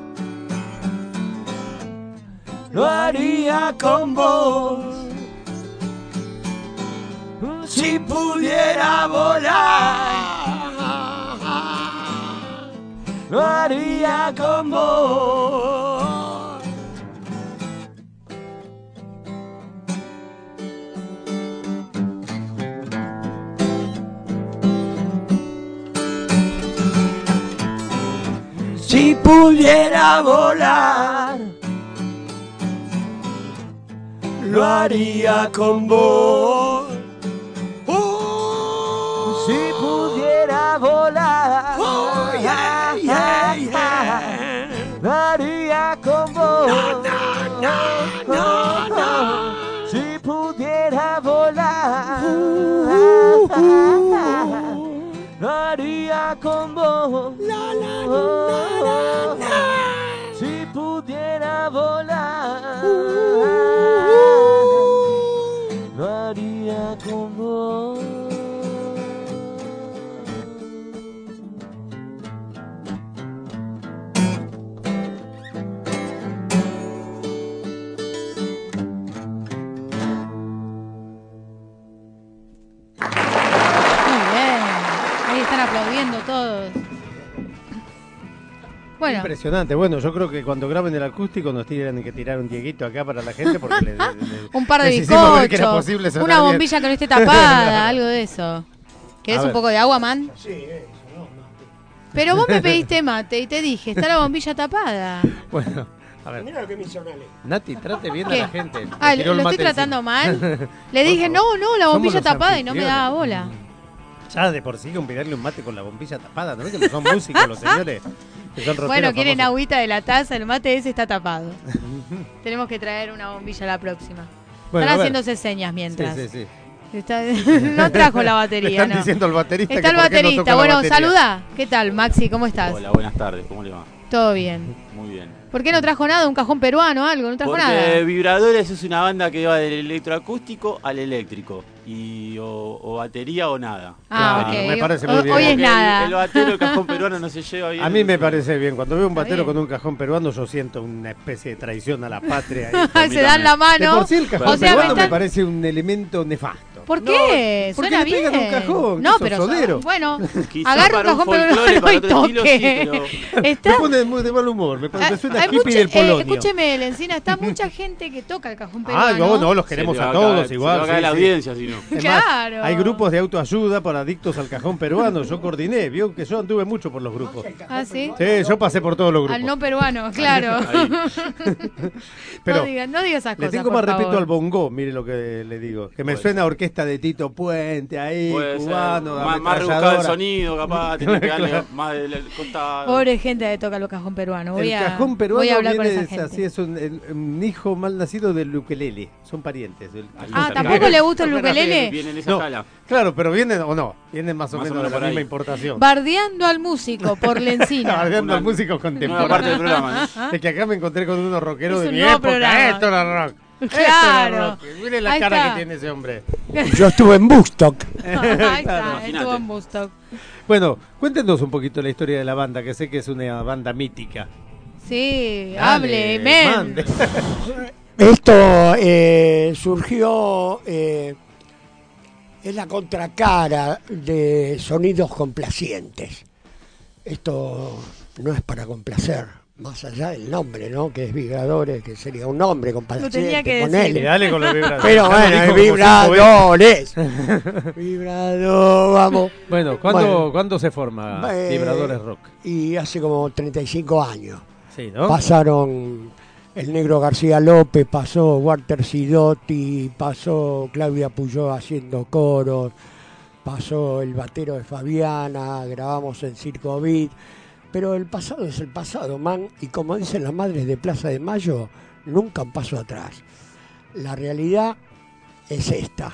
lo haría con vos. Si pudiera volar, lo haría con vos. Si pudiera volar, lo haría con vos. Oh, si pudiera volar, oh, yeah, yeah, yeah, lo haría con vos. No, no, no, no. Si pudiera volar, uh, uh, uh, lo haría con vos. La, la, la, la, la. Si pudiera volar, uh, lo haría con vos. Aplaudiendo todos. Bueno. Impresionante. Bueno, yo creo que cuando graben el acústico nos tienen que tirar un dieguito acá para la gente porque le, le, un par de bizcochos, una bombilla bien. Que no esté tapada, algo de eso. ¿Querés un poco de agua, man? Sí, eso, no, no. Pero vos me pediste mate y te dije, está la bombilla tapada. Bueno, a ver. Mira lo que me hizo Nale. Nati, trate bien ¿Qué? a la gente. Ah, lo estoy tratando encima. Mal. Le dije, no, no, la bombilla tapada y no me daba bola. Ya de por sí convidarle un mate con la bombilla tapada, ¿no ves que no son músicos los señores? Que son bueno, quieren famosos. Agüita de la taza, el mate ese está tapado. Tenemos que traer una bombilla la próxima. Bueno, están haciéndose señas mientras. Sí, sí, sí. Está, no trajo la batería. Le están no. diciendo al baterista. Está que el baterista. No bueno, batería. Saluda. ¿Qué tal, Maxi? ¿Cómo estás? Hola, buenas tardes. ¿Cómo le va? Todo bien. Muy bien. ¿Por qué no trajo nada? ¿Un cajón peruano o algo? No trajo Porque nada. Porque Vibradores es una banda que va del electroacústico al eléctrico. Y o, o batería o nada. Ah, claro, okay. Me parece muy o, bien. Hoy es nada. El, el batero, el cajón peruano no se lleva bien. A mí me parece bien. Cuando veo un batero con un cajón peruano, yo siento una especie de traición a la patria. Ahí. Se dan la mano. De por sí el cajón o sea, peruano me, están... me parece un elemento nefasto. ¿Por qué? No, porque suena le bien. pegan un cajón. No, pero sodero. bueno, quizá agarra un cajón peruano y toque. Estilo, sí, pero... ¿Está? Me pone muy de mal humor. Me, me suena Hay hippie mucha, del Polonio. Eh, escúcheme, Lencina, está mucha gente que toca el cajón peruano. Ah, no, no, los queremos a todos caer, igual. Se va a sí, la sí. audiencia, si no. Es claro. Más, hay grupos de autoayuda para adictos al cajón peruano. Yo coordiné, vio que yo anduve mucho por los grupos. ¿Ah, sí? Sí, yo pasé por todos los grupos. Al no peruano, claro. Pero no diga, no diga esas cosas. Le tengo más favor. respeto al bongo, mire lo que le digo. Que me Puede suena a orquesta de Tito Puente ahí, Puede cubano. Más, más rebuscado el sonido, capaz. Tiene que darle claro. Más del contado. Pobre gente que toca el cajón peruano. Voy el a, cajón peruano voy a hablar viene con esa gente. Así es un, el, un hijo mal nacido del ukelele. Son parientes. Del, ah, ¿tampoco le gusta el ukelele? Viene en esa no, escala. Claro, pero vienen o no. Vienen más o más menos, menos de la misma ahí. Importación. Bardeando al músico por Lencina. Bardeando al músico contemporáneo. parte del programa, ¿no? Es que acá me encontré con unos rockeros es de mi época. Programa. Esto era rock. Claro. Miren la Ahí cara está. que tiene ese hombre. Yo estuve en Woodstock. Ahí está, estuvo en Woodstock. Bueno, cuéntenos un poquito la historia de la banda, que sé que es una banda mítica. Sí, Dale, hable, men. mande. Esto eh, surgió eh, en la contracara de sonidos complacientes. Esto no es para complacer, más allá del nombre, ¿no? Que es Vibradores, que sería un nombre complaciente, ponele. Dale con los vibradores. Pero bueno, es Vibradores. Vibrador, vamos. Bueno, ¿cuándo, bueno, ¿cuándo se forma eh, Vibradores Rock? Y hace como treinta y cinco años. Sí, ¿no? Pasaron el Negro García López, pasó Walter Sidotti, pasó Claudia Puyó haciendo coros, pasó el batero de Fabiana, grabamos en Circo Beat, pero el pasado es el pasado, man, y como dicen las madres de Plaza de Mayo, nunca un paso atrás. La realidad es esta,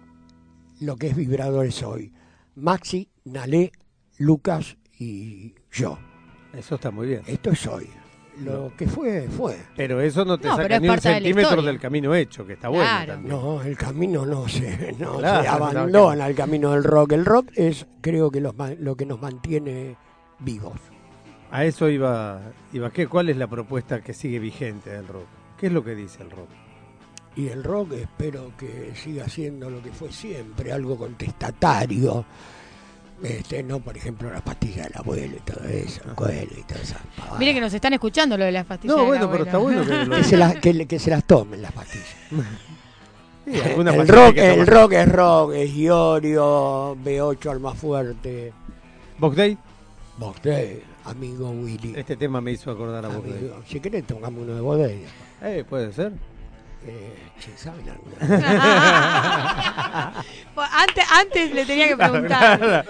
lo que es Vibradores hoy. Maxi, Nalé, Lucas y yo. Eso está muy bien. Esto es hoy. Lo no. que fue, fue. Pero eso no te no, saca ni un centímetro de del camino hecho, que está bueno claro. también. No, el camino no se, no claro, se abandona, el camino del rock. El rock es, creo que los, lo que nos mantiene vivos. A eso iba, iba ¿qué? ¿Cuál es la propuesta que sigue vigente del rock? ¿Qué es lo que dice el rock? Y el rock espero que siga siendo lo que fue siempre, algo contestatario, Este, no, por ejemplo, las pastillas del abuelo y todo eso, el cuero y todas esas pavadas. Mire que nos están escuchando lo de las pastillas. No, del bueno, abuelo. pero está bueno que lo- Que se, las, que, le- que se las tomen las pastillas. Sí, alguna el pastilla rock, que el tomar. rock es rock, es Iorio, B ocho Almafuerte. Box Day. Box Day, amigo Willy. Este tema me hizo acordar a Box Day. Amigo, si querés tocamos uno de Box Day. Eh, puede ser. Eh, che, ¿saben alguna? Pues antes, antes le tenía que preguntar.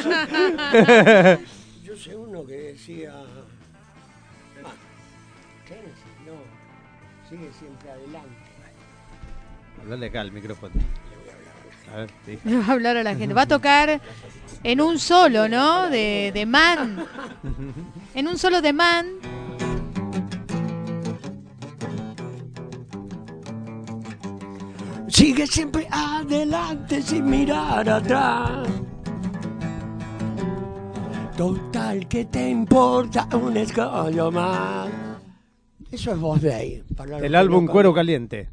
Yo sé uno que decía... Ah, Tennessee, no, sigue siempre adelante. Hablale acá al micrófono. A ver, sí. Le va a hablar a la gente. Va a tocar en un solo, ¿no? De, de Man. En un solo de Man. Sigue siempre adelante sin mirar atrás. Total, ¿qué te importa un escollo más? Eso es Box Day. para los El que álbum no Cuero Caliente.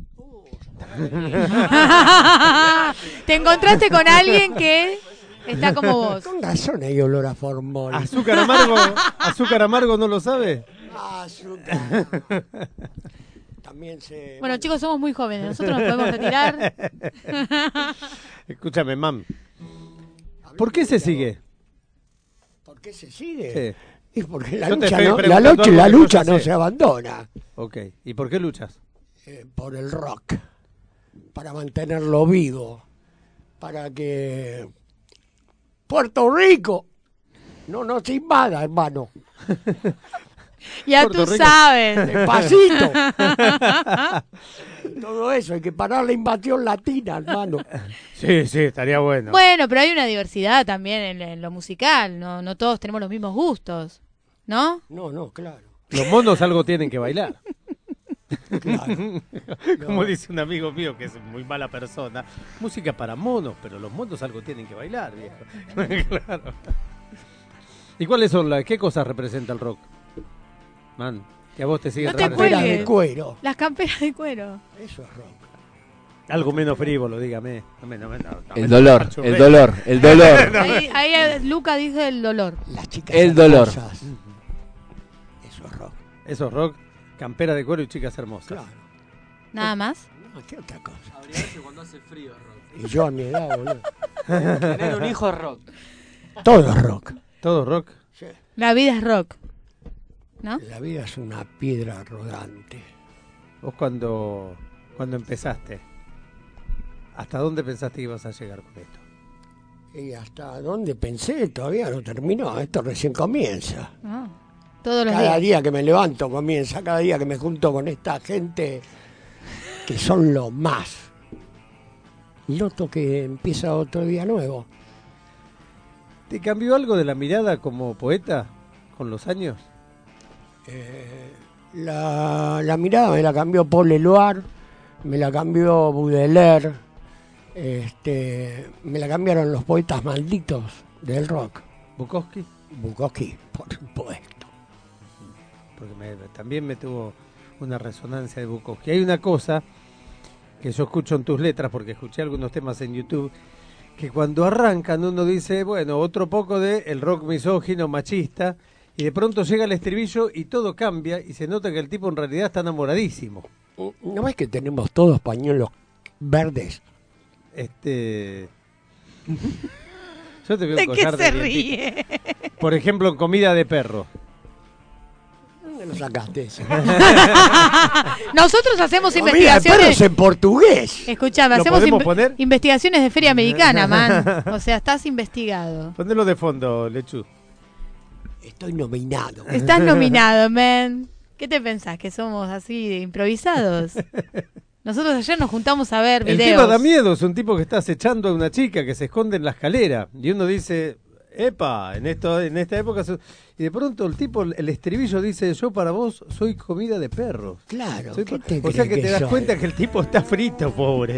Te encontraste con alguien que está como vos. Con razón hay olor a formol. Azúcar amargo, azúcar amargo, ¿no lo sabe? Azúcar. También se... Bueno, chicos, somos muy jóvenes. Nosotros nos podemos retirar. Escúchame, mam. ¿Por qué se sigue? ¿Por qué se sigue? Sí. Es porque la Yo te lucha, estoy no, la preguntando lucha, algo la que no lucha sé. no se abandona. Ok. ¿Y por qué luchas? Eh, por el rock. Para mantenerlo vivo. Para que Puerto Rico no nos invada, hermano. Ya Puerto tú Rico. sabes. Despacito. Todo eso, hay que parar la invasión latina, hermano. Sí, sí, estaría bueno. Bueno, pero hay una diversidad también en, en lo musical. No, no todos tenemos los mismos gustos. ¿No? No, no, claro. Los monos algo tienen que bailar. Claro. Como No. dice un amigo mío que es muy mala persona, música para monos, pero los monos algo tienen que bailar, viejo. Claro. ¿Y cuáles son las, qué cosas representa el rock? Man, que a vos te sigue No te representando. cuelgues. de cuero. Las camperas de cuero. Eso es rock. Algo menos frívolo, dígame. No me- no me- no, no me- El dolor, no, el dolor, el dolor. No, Ahí, ahí eh, Luca dice el dolor. Las chicas El dolor. hermosas. Eso es rock. Eso es rock, campera de cuero y chicas hermosas. Claro. Nada más. No, ¿qué otra cosa? Abrigarse cuando hace frío es rock. Y yo a mi edad, boludo. Tener un hijo es rock. Todo es rock. Todo rock. Sí. La vida es rock. ¿No? La vida es una piedra rodante. Vos cuando, cuando empezaste, ¿hasta dónde pensaste que ibas a llegar con esto? Y hasta dónde pensé, todavía no terminó. Esto recién comienza. Ah, todos los Cada días. día que me levanto comienza, cada día que me junto con esta gente que son lo más. Noto que empieza otro día nuevo. ¿Te cambió algo de la mirada como poeta con los años? Eh, la, la mirada me la cambió Paul Eluard, me la cambió Baudelaire, este, me la cambiaron los poetas malditos del rock. ¿Bukowski? Bukowski, por supuesto. Porque me- también me tuvo una resonancia de Bukowski. Hay una cosa que yo escucho en tus letras, porque escuché algunos temas en YouTube, que cuando arrancan uno dice, bueno, otro poco de el rock misógino, machista, y de pronto llega el estribillo y todo cambia y se nota que el tipo en realidad está enamoradísimo. ¿No ves que tenemos todos pañuelos verdes? Este... Yo te veo ¿De un qué collar se de ríe? Por ejemplo, en comida de perro. ¿Dónde lo sacaste eso? Nosotros hacemos Comida de investigaciones. perros en portugués. Escuchame, ¿Lo hacemos podemos inve- poner? investigaciones de feria americana, man. O sea, estás investigado. Ponelo de fondo, Lechu. Estoy nominado. Estás nominado, man. ¿Qué te pensás? ¿Que somos así de improvisados? Nosotros ayer nos juntamos a ver El videos. tipo da miedo, es un tipo que está acechando a una chica que se esconde en la escalera. Y uno dice, epa, en esto, en esta época... so-". Y de pronto el tipo, el estribillo dice, yo para vos soy comida de perros. Claro, Soy ¿qué pa-". te O sea crees que te que das soy? cuenta que el tipo está frito, pobre.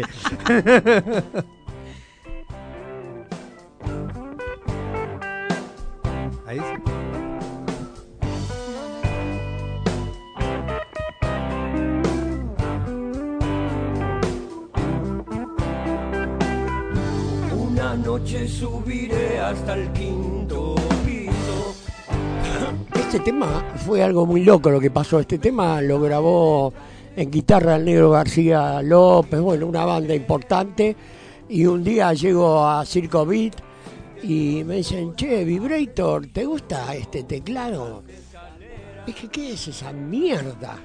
Ahí sí. Una noche subiré hasta el quinto piso. Este tema fue algo muy loco lo que pasó. Este tema lo grabó en guitarra el Negro García López, bueno, una banda importante. Y un día llego a Circo Beat y me dicen, che, Vibrator, ¿te gusta este teclado? Dije, ¿qué es esa mierda?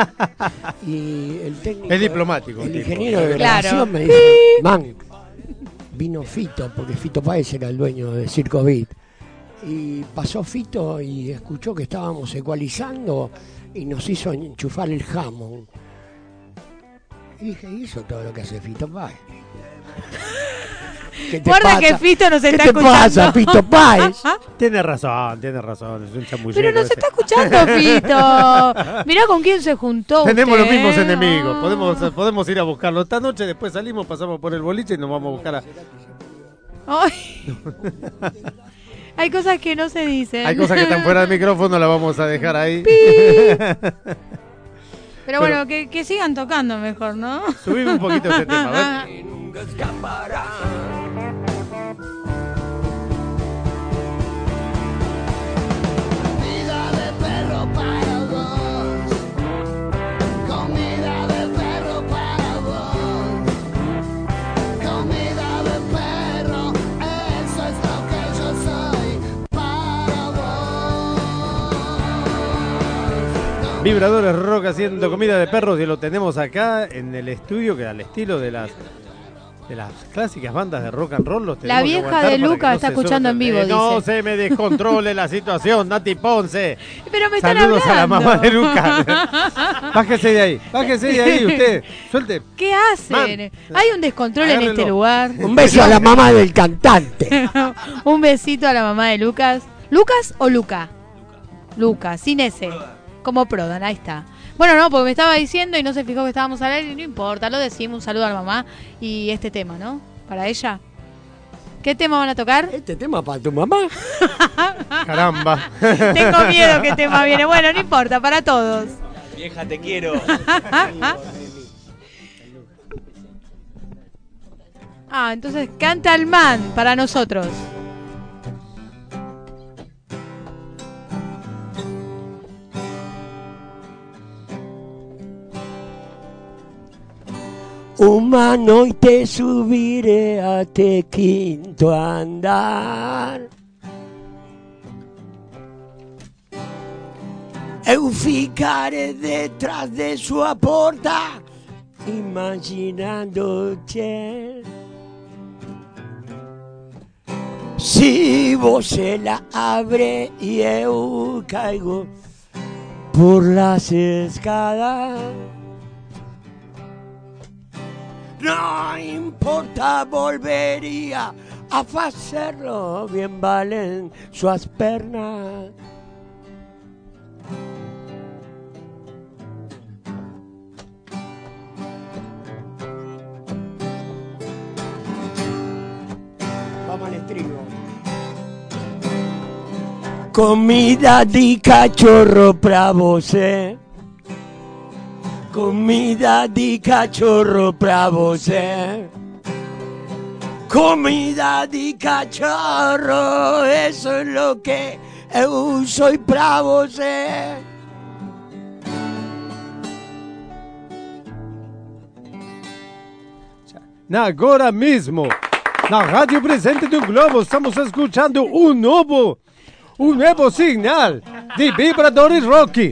Y el técnico, es diplomático. El tipo. ingeniero de grabación claro. me dice, man, vino Fito, porque Fito Páez era el dueño de Circo Beat. Y pasó Fito y escuchó que estábamos ecualizando y nos hizo enchufar el Hammond. Y dije, hizo todo lo que hace Fito Páez. Guarda pasa? Que Fito nos está ¿Qué te escuchando. pasa, Fito Páez? Tiene razón, tiene razón, es un chamullero. Pero nos ese. está escuchando, Fito. Mirá con quién se juntó. Tenemos usted. los mismos enemigos, podemos, podemos ir a buscarlo. Esta noche después salimos, pasamos por el boliche y nos vamos a buscar a... Ay. Hay cosas que no se dicen. Hay cosas que están fuera del micrófono, las vamos a dejar ahí. Pero bueno, Pero, que, que sigan tocando mejor, ¿no? Subimos un poquito ese tema, a ver. Comida de perro para vos. Comida de perro para vos. Comida de perro, eso es lo que yo soy para vos. Vibradores Rock haciendo comida de perros y lo tenemos acá en el estudio que al estilo de las de las clásicas bandas de rock and roll. Los la vieja de Luca no está escuchando en vivo. Eh, dice. No se me descontrole la situación, Nati Ponce. Pero me están Saludos hablando. a la mamá de Luca. Bájese de ahí, bájese de ahí usted. Suelte. ¿Qué hacen? Man, Hay un descontrol agárrelo. En este lugar. Un beso a la mamá del cantante. Un besito a la mamá de Lucas. ¿Lucas o Luca? Luca, sin ese. Como Prodan, ahí está. Bueno, no, porque me estaba diciendo y no se fijó que estábamos al aire y no importa, lo decimos, un saludo a la mamá y este tema, ¿no? Para ella. ¿Qué tema van a tocar? Este tema para tu mamá. Caramba. Tengo miedo que tema viene. Bueno, no importa, para todos. Vieja, te quiero. Ah, entonces canta el man para nosotros. Humano y te subiré a te quinto andar. Eu ficaré detrás de su porta, imaginándote. Si vos se la abre y eu caigo por las escalas. No importa, volvería a hacerlo, bien valen sus pernas. Vamos al estribo. Comida di cachorro pra você. Comida di cachorro pra você. Comida di cachorro, eso es lo que eu soy pra você. Agora mesmo, na Rádio Presente do Globo, estamos escuchando um novo, um novo sinal de Vibradores Rock.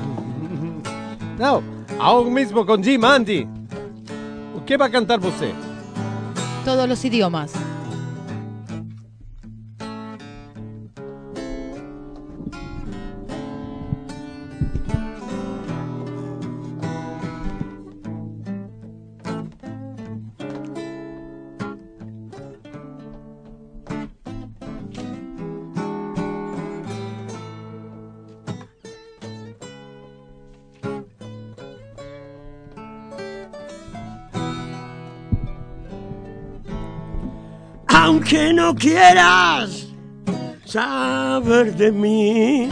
Não. Ahora mismo con Jim Andy. ¿Qué va a cantar usted? Todos los idiomas. Aunque no quieras saber de mí,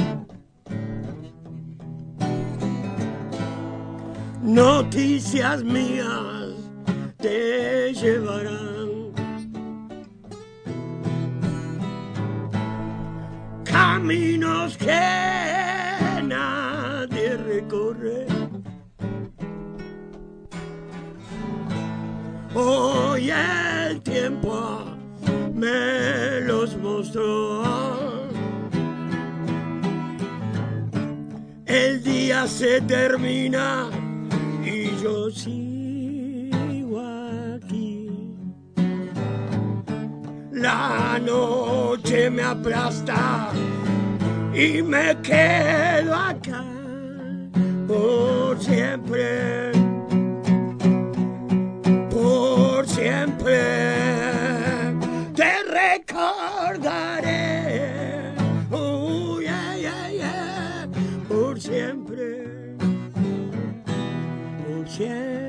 noticias mías te llevarán. caminos que nadie recorre. Hoy el tiempo me los mostró. El día se termina y yo sigo aquí. La noche me aplasta y me quedo acá por siempre, por siempre. Te recordaré, oh, yeah, yeah, yeah, por siempre, por siempre.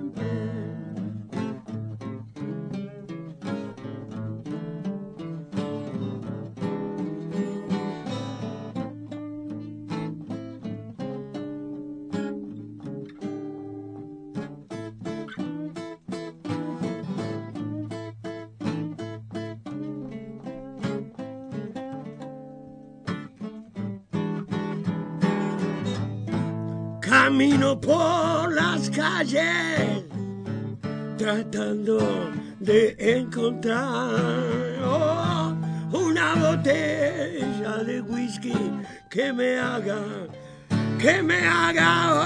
Camino por las calles tratando de encontrar oh, una botella de whisky que me haga, que me haga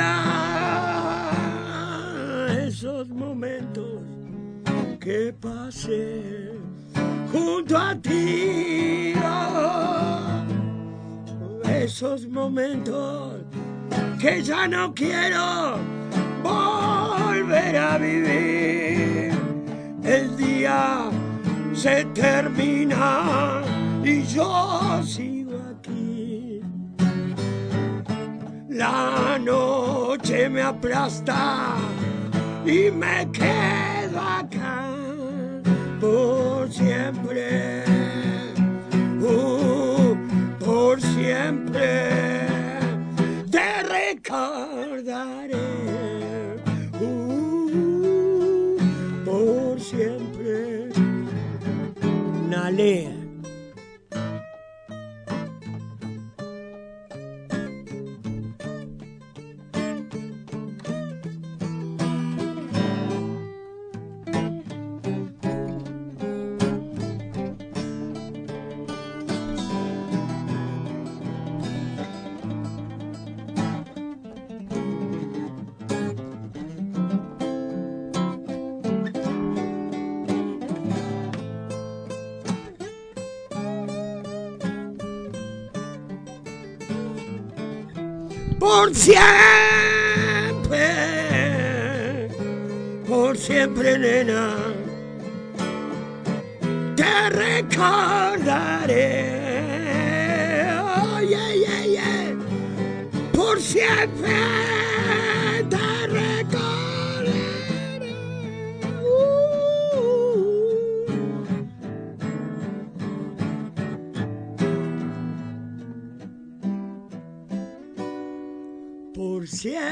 olvidar esos momentos que pasé junto a ti. Oh, esos momentos que ya no quiero volver a vivir. El día se termina y yo sigo aquí. La noche me aplasta y me quedo acá por siempre, uh, por siempre. Te recordaré uh, por siempre. Nalea. Por siempre, por siempre, nena, te recordaré. Oh, yeah, yeah, yeah. Por siempre te recordaré. Uh. Por siempre.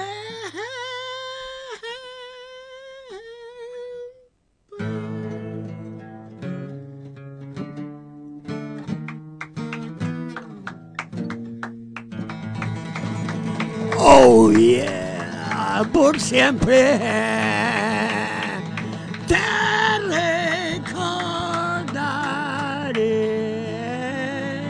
Oh yeah, por siempre te recordaré.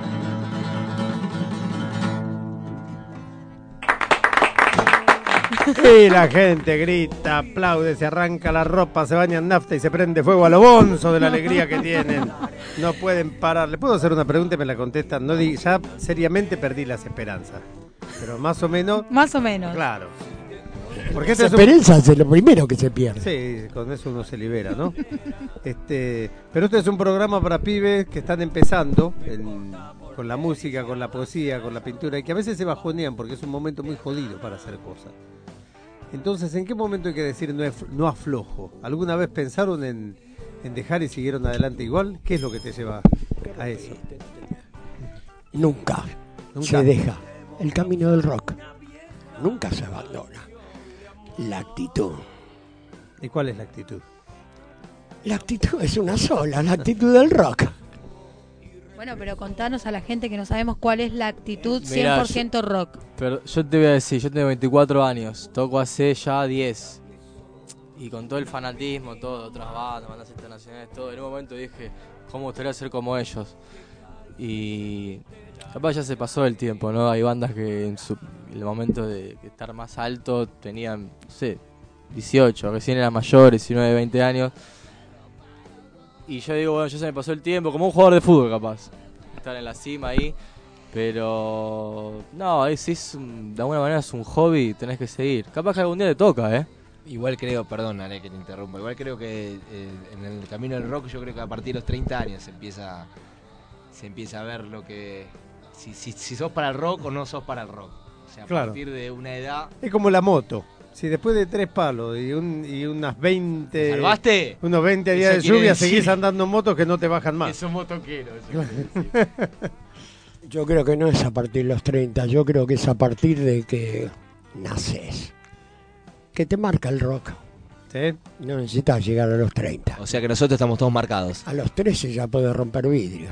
Y la gente grita, aplaude, se arranca la ropa, se baña en nafta y se prende fuego a lo bonzo de la alegría que tienen. No pueden parar. ¿Le puedo hacer una pregunta y me la contestan? No di- ya seriamente perdí las esperanzas. Pero más o menos. Más o menos. Claro. Porque Esa este es un- esperanza es lo primero que se pierde. Sí, con eso uno se libera, ¿no? este, pero este es un programa para pibes que están empezando en- con la música, con la poesía, con la pintura, y que a veces se bajonean porque es un momento muy jodido para hacer cosas. Entonces, ¿en qué momento hay que decir no, af- no aflojo? ¿Alguna vez pensaron en, en dejar y siguieron adelante igual? ¿Qué es lo que te lleva a eso? Nunca, Nunca. se deja. El camino del rock nunca se abandona. La actitud. ¿Y cuál es la actitud? La actitud es una sola, la actitud del rock. Bueno, pero contanos a la gente que no sabemos cuál es la actitud cien Mirá, por ciento rock. Pero yo te voy a decir, yo tengo veinticuatro años, toco hace ya diez. Y con todo el fanatismo, todo, otras bandas, bandas internacionales, todo, en un momento dije, ¿cómo me gustaría ser como ellos? Y capaz ya se pasó el tiempo, ¿no? Hay bandas que en su, el momento de estar más alto tenían, no sé, dieciocho, recién eran mayores, diecinueve, veinte años. Y yo digo, bueno, ya se me pasó el tiempo, como un jugador de fútbol capaz, estar en la cima ahí, pero no, es, es un, de alguna manera es un hobby, tenés que seguir. Capaz que algún día te toca, ¿eh? Igual creo, perdón, Ale, que te interrumpa, igual creo que eh, en el camino del rock yo creo que a partir de los treinta años se empieza, se empieza a ver lo que, si, si, si sos para el rock o no sos para el rock. O sea, a Claro. partir de una edad... Es como la moto. Si después de tres palos y, un, y unas veinte... ¿Salvaste? Unos veinte días de Eso quiere lluvia, decir seguís andando en motos que no te bajan más. Que sos motoquero. Eso quiere decir. Yo creo que no es a partir de los treinta, yo creo que es a partir de que naces. Que te marca el rock. ¿Sí? No necesitas llegar a los treinta. O sea que nosotros estamos todos marcados. A los trece ya puedes romper vidrio.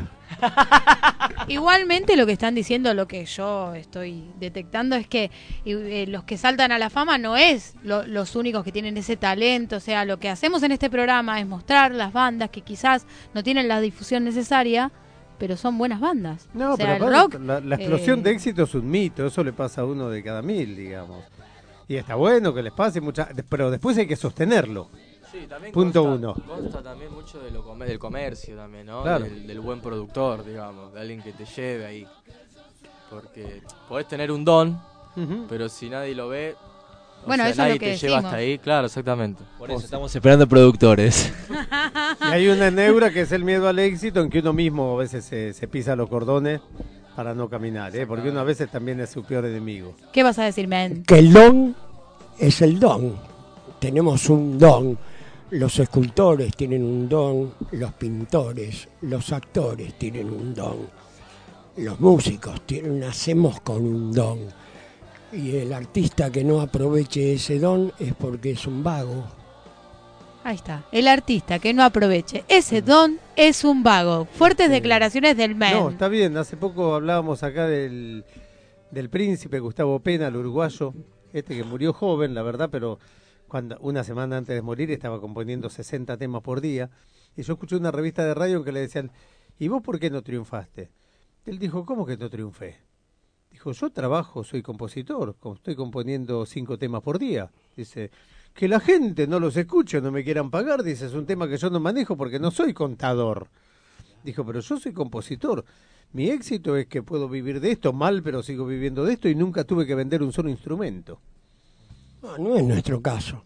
Igualmente lo que están diciendo, lo que yo estoy detectando es que eh, los que saltan a la fama no es lo- los únicos que tienen ese talento. O sea, lo que hacemos en este programa es mostrar las bandas que quizás no tienen la difusión necesaria, pero son buenas bandas. No, o sea, pero el aparte, rock... la, la explosión eh, de éxito es un mito, eso le pasa a uno de cada mil, digamos. Y está bueno que les pase, mucha, pero después hay que sostenerlo. Sí, también Punto consta, uno. Consta también mucho de lo come- del comercio también, ¿no? Claro. Del, del buen productor, digamos, de alguien que te lleve ahí. Porque podés tener un don, Ujú. pero si nadie lo ve, o Bueno, sea, eso es nadie lo que te lleva decimos. hasta ahí, claro, exactamente. Por eso estamos esperando productores. Y hay una neura que es el miedo al éxito, en que uno mismo a veces se, se pisa los cordones para no caminar, ¿eh? Porque uno a veces también es su peor enemigo. ¿Qué vas a decir, men? Que el don es el don. Tenemos un don. Los escultores tienen un don, los pintores, los actores tienen un don, los músicos tienen, nacemos con un don. Y el artista que no aproveche ese don es porque es un vago. Ahí está. El artista que no aproveche ese don es un vago. Fuertes declaraciones del men. No, está bien. Hace poco hablábamos acá del, del príncipe Gustavo Pena, el uruguayo, este que murió joven, la verdad, pero cuando una semana antes de morir estaba componiendo sesenta temas por día. Y yo escuché una revista de radio en que le decían, ¿y vos por qué no triunfaste? Él dijo, ¿cómo que no triunfé? Dijo, yo trabajo, soy compositor, como estoy componiendo cinco temas por día. Dice, que la gente no los escuche, no me quieran pagar, dice, es un tema que yo no manejo porque no soy contador. Dijo, pero yo soy compositor. Mi éxito es que puedo vivir de esto, mal, pero sigo viviendo de esto y nunca tuve que vender un solo instrumento. No, no es nuestro caso.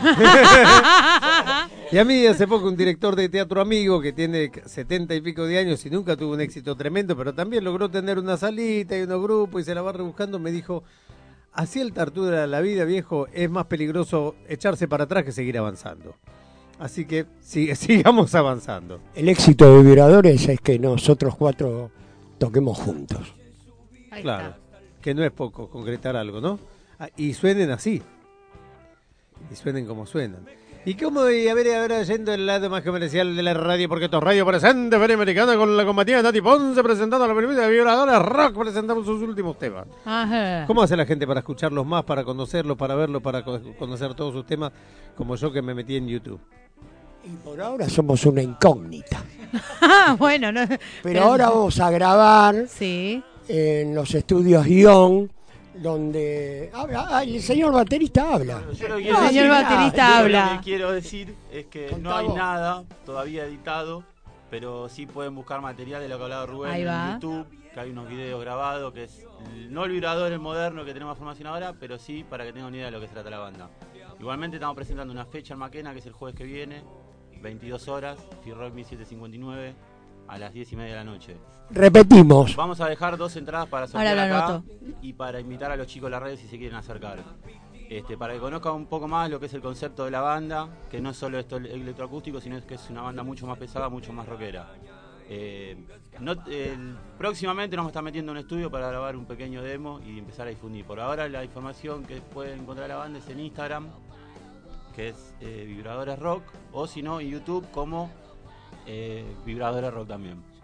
Y a mí hace poco un director de teatro amigo que tiene setenta y pico de años y nunca tuvo un éxito tremendo, pero también logró tener una salita y unos grupos y se la va rebuscando, me dijo, así el tartura de la vida, viejo, es más peligroso echarse para atrás que seguir avanzando. Así que sí, sigamos avanzando. El éxito de Vibradores es que nosotros cuatro toquemos juntos. Claro, que no es poco concretar algo, ¿no? Ah, y suenen así. Y suenen como suenan. Y como, y a ver, a ver, yendo el lado más comercial de la radio, porque esto es Radio Presente, Feria Americana, con la combativa Nati Ponce, presentando a la primera de Vibradores Rock, presentamos sus últimos temas. Ajá. ¿Cómo hace la gente para escucharlos más, para conocerlos, para verlos, para co- conocer todos sus temas, como yo que me metí en YouTube? Y por ahora somos una incógnita. Ah, bueno, no. Pero ahora vamos a grabar sí. en los estudios Guión, donde habla, ah, el señor baterista habla. Yo lo No, quiero señor decir- baterista Yo habla. Lo que quiero decir es que no hay vos. nada todavía editado, pero sí pueden buscar material de lo que hablaba Rubén Ahí en va. YouTube, que hay unos videos grabados, que es el- no el vibrador el moderno que tenemos formación ahora, pero sí para que tengan una idea de lo que se trata la banda. Igualmente estamos presentando una fecha en Maquena, que es el jueves que viene, veintidós horas, F-Rock mil setecientos cincuenta y nueve, a las diez y media de la noche. Repetimos. Vamos a dejar dos entradas para Ahora sortear lo acá anoto. y para invitar a los chicos de la red si se quieren acercar. Este, para que conozcan un poco más lo que es el concepto de la banda, que no es solo esto electroacústico, sino que es una banda mucho más pesada, mucho más rockera. Eh, no, el- próximamente nos vamos a estar metiendo en un estudio para grabar un pequeño demo y empezar a difundir. Por ahora la información que pueden encontrar la banda es en Instagram, que es eh, Vibradores Rock, o si no en YouTube como eh, Vibradores Rock también.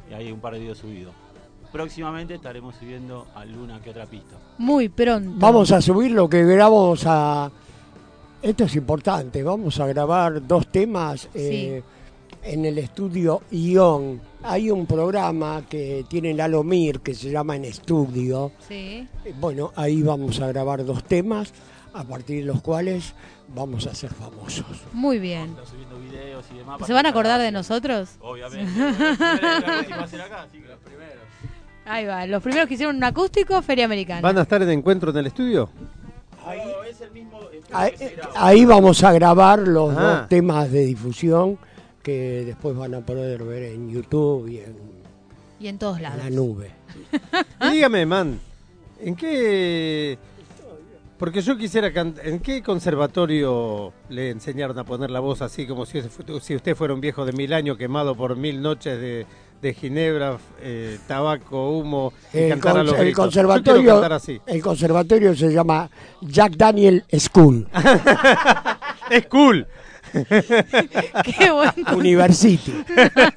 y hay un par de videos subidos. Próximamente estaremos subiendo alguna que otra pista. Muy pronto. Vamos a subir lo que grabamos a... Esto es importante, vamos a grabar dos temas eh, en el estudio Ion. Hay un programa que tiene Lalo Mir que se llama En Estudio. Sí. Eh, Bueno, ahí vamos a grabar dos temas, a partir de los cuales vamos a ser famosos. Muy bien. Estamos subiendo videos y demás. ¿Se van a acordar de nosotros? Obviamente. Va a ser acá, así que los primeros. Ahí va, los primeros que hicieron un acústico, Feria Americana. ¿Van a estar en encuentro en el estudio? Ahí, ahí, ahí vamos a grabar los Ah. dos temas de difusión que después van a poder ver en YouTube y en, Y en todos en lados. la nube. Y dígame, man, ¿en qué...? Porque yo quisiera... can- ¿En qué conservatorio le enseñaron a poner la voz así como si, fu- si usted fuera un viejo de mil años quemado por mil noches de, de ginebra, eh, tabaco, humo y El, cantar a con- los el gritos? Yo quiero conservatorio, cantar así. el conservatorio se llama Jack Daniel School. Es cool. Qué buen University.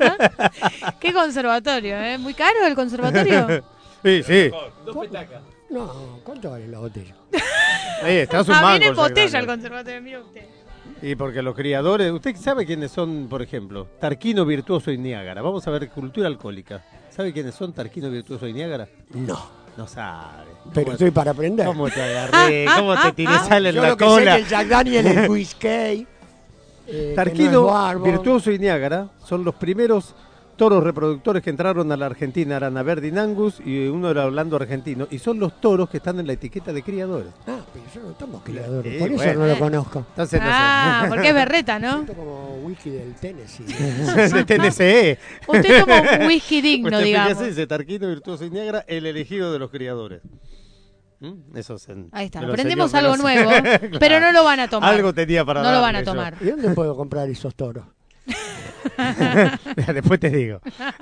Qué conservatorio, ¿eh? Muy caro el conservatorio. Sí, sí. Dos petacas. No, ¿cuánto vale la botella? Ahí está, es un Ah, mango. viene en el Jack botella Daniel. el conservatorio, mira usted. Y porque los criadores, ¿usted sabe quiénes son, por ejemplo? Tarquino, Virtuoso y Niágara. Vamos a ver cultura alcohólica. ¿Sabe quiénes son Tarquino, Virtuoso y Niágara? No. No sabe. Pero ¿Cómo- estoy para aprender. ¿Cómo te agarré? ¿Cómo te tiré sal en Yo la lo que cola? sé que el Jack Daniel es whisky. eh, que Tarquino, no es bourbon. Virtuoso y Niágara son los primeros toros reproductores que entraron a la Argentina. Eran Aberdeen Angus y uno era Orlando argentino. Y son los toros que están en la etiqueta de criadores. Ah, pero yo no estamos criadores, Sí, por eso bueno. no lo conozco. Entonces, no sé. Ah, porque es berreta, ¿no? Siento como whisky del Tennessee. de T N C E. Usted toma un whisky digno, Usted digamos. fíjese, dice Tarquino, Virtuoso y Niágara, el elegido de los criadores. ¿Mm? Eso es en- Ahí está, me lo aprendemos enseñó, algo me lo- nuevo, Claro. pero no lo van a tomar. Algo tenía para No lo van darle a yo. tomar. ¿Y dónde puedo comprar esos toros? Después te digo.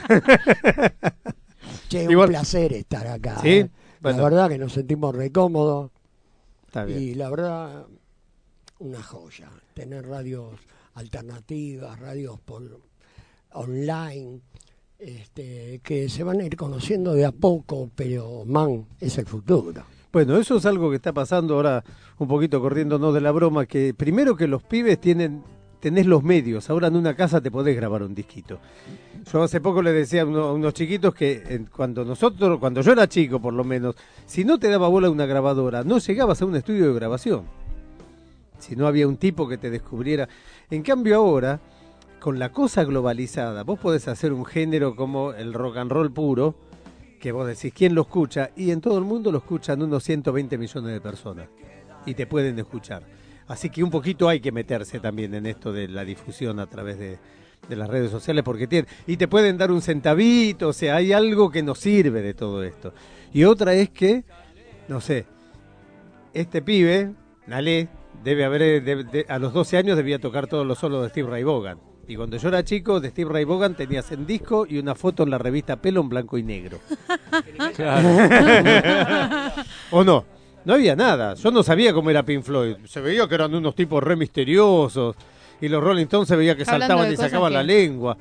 Che, Igual- un placer estar acá. ¿Sí? eh. Bueno. La verdad que nos sentimos re cómodos. Está bien. Y la verdad, una joya. Tener radios alternativas, radios por online, este, que se van a ir conociendo de a poco, pero man, es el futuro. Bueno, eso es algo que está pasando ahora, un poquito corriéndonos de la broma, que primero que los pibes tienen, tenés los medios, ahora en una casa te podés grabar un disquito. Yo hace poco le decía a, uno- a unos chiquitos que en- cuando nosotros, cuando yo era chico por lo menos, si no te daba bola una grabadora, no llegabas a un estudio de grabación. Si no había un tipo que te descubriera. En cambio ahora, con la cosa globalizada, vos podés hacer un género como el rock and roll puro, que vos decís, ¿quién lo escucha? Y en todo el mundo lo escuchan unos ciento veinte millones de personas. Y te pueden escuchar. Así que un poquito hay que meterse también en esto de la difusión a través de, de las redes sociales, porque tienen, y te pueden dar un centavito, o sea, hay algo que nos sirve de todo esto. Y otra es que, no sé, este pibe, Nalé, debe haber, debe- de- a los doce años debía tocar todos los solos de Steve Ray Vaughan. Y cuando yo era chico, de Steve Ray Vaughan tenías en disco y una foto en la revista Pelo en blanco y negro. ¿O no? No había nada. Yo no sabía cómo era Pink Floyd. Se veía que eran unos tipos re misteriosos. Y los Rolling Stones se veía que Hablando saltaban de y cosas sacaban que- la lengua.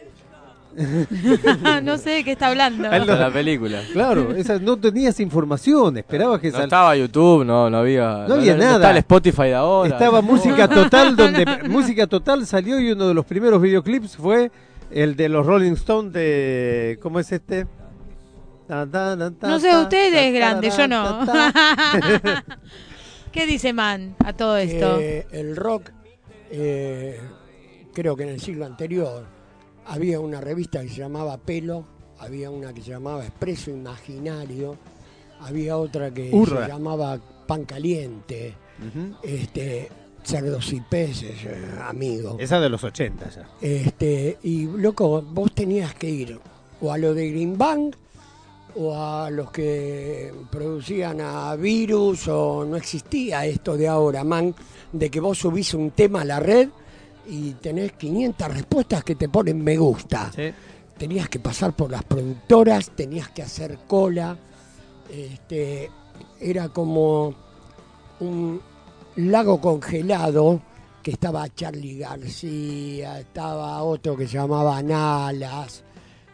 No sé de qué está hablando. De la película. Claro, esa, no tenías información. Esperabas que No sal- estaba YouTube, no, no había. No había nada. Estaba el Spotify de ahora. Estaba Música Total, donde Música Total salió y uno de los primeros videoclips fue el de los Rolling Stones de... ¿Cómo es este? Ta, ta, ta, ta, No sé, ta, usted ta, es grande, ta, yo no. ta, ta. ¿Qué dice Man a todo esto? Eh, el rock, eh, creo que en el siglo anterior había una revista que se llamaba Pelo, había una que se llamaba Expreso Imaginario, había otra que Hurra. se llamaba Pan Caliente, Ujú. este, Cerdos y Peces, eh, amigo. Esa de los ochenta ya. Este, y loco, vos tenías que ir o a lo de Green Bank o a los que producían a Virus, o no existía esto de ahora, man, de que vos subís un tema a la red y tenés quinientas respuestas que te ponen me gusta. Sí. Tenías que pasar por las productoras, tenías que hacer cola, este, era como un lago congelado, que estaba Charly García, estaba otro que se llamaba Nalas,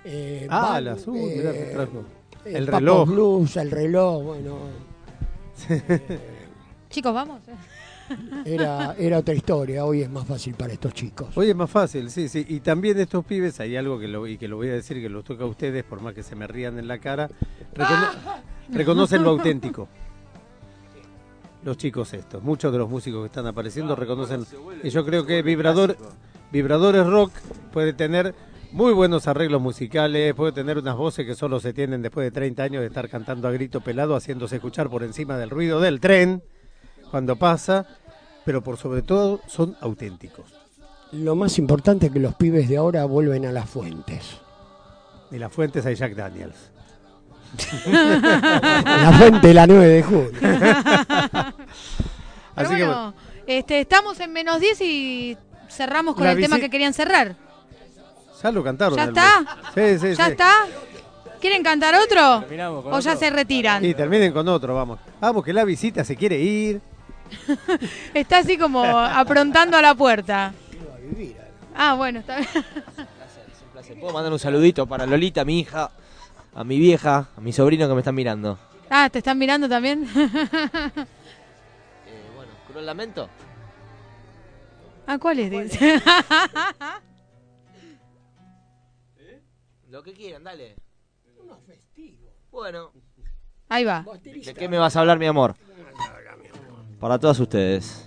Eh, ah, Van, la azul, eh, mirá, te trajo. El, El Papo reloj. Blues, el reloj, bueno. eh, Chicos, vamos. era, era otra historia, hoy es más fácil para estos chicos. Hoy es más fácil, sí, sí. Y también estos pibes, hay algo que lo, y que lo voy a decir, que los toca a ustedes, por más que se me rían en la cara, recono- reconocen lo auténtico. Los chicos estos, muchos de los músicos que están apareciendo reconocen, y yo creo que Vibrador, Vibradores Rock puede tener muy buenos arreglos musicales, puede tener unas voces que solo se tienen después de treinta años de estar cantando a grito pelado, haciéndose escuchar por encima del ruido del tren cuando pasa, pero por sobre todo son auténticos. Lo más importante es que los pibes de ahora vuelven a las fuentes. Y las fuentes hay Jack Daniels. La fuente de la nueve de julio. Pero Así que bueno, este, estamos en menos diez y cerramos con La el tema visi- que querían cerrar. ya lo cantaron. ¿Ya el- está? Sí, sí, ¿Ya sí. está? ¿Quieren cantar otro? Terminamos con ¿O ya otro. se retiran? Y terminen con otro, vamos. Vamos, que la visita se quiere ir. Está así como aprontando a la puerta. Ah, bueno, está bien. ¿Puedo mandar un saludito para Lolita, mi hija, a mi vieja, a mi sobrino que me están mirando? Ah, ¿te están mirando también? Eh, bueno, ¿Cruel Lamento? Ah, ¿cuál es? Dice? Lo que quieran, dale. Bueno. Ahí va. ¿De qué me vas a hablar, mi amor? Para todas ustedes.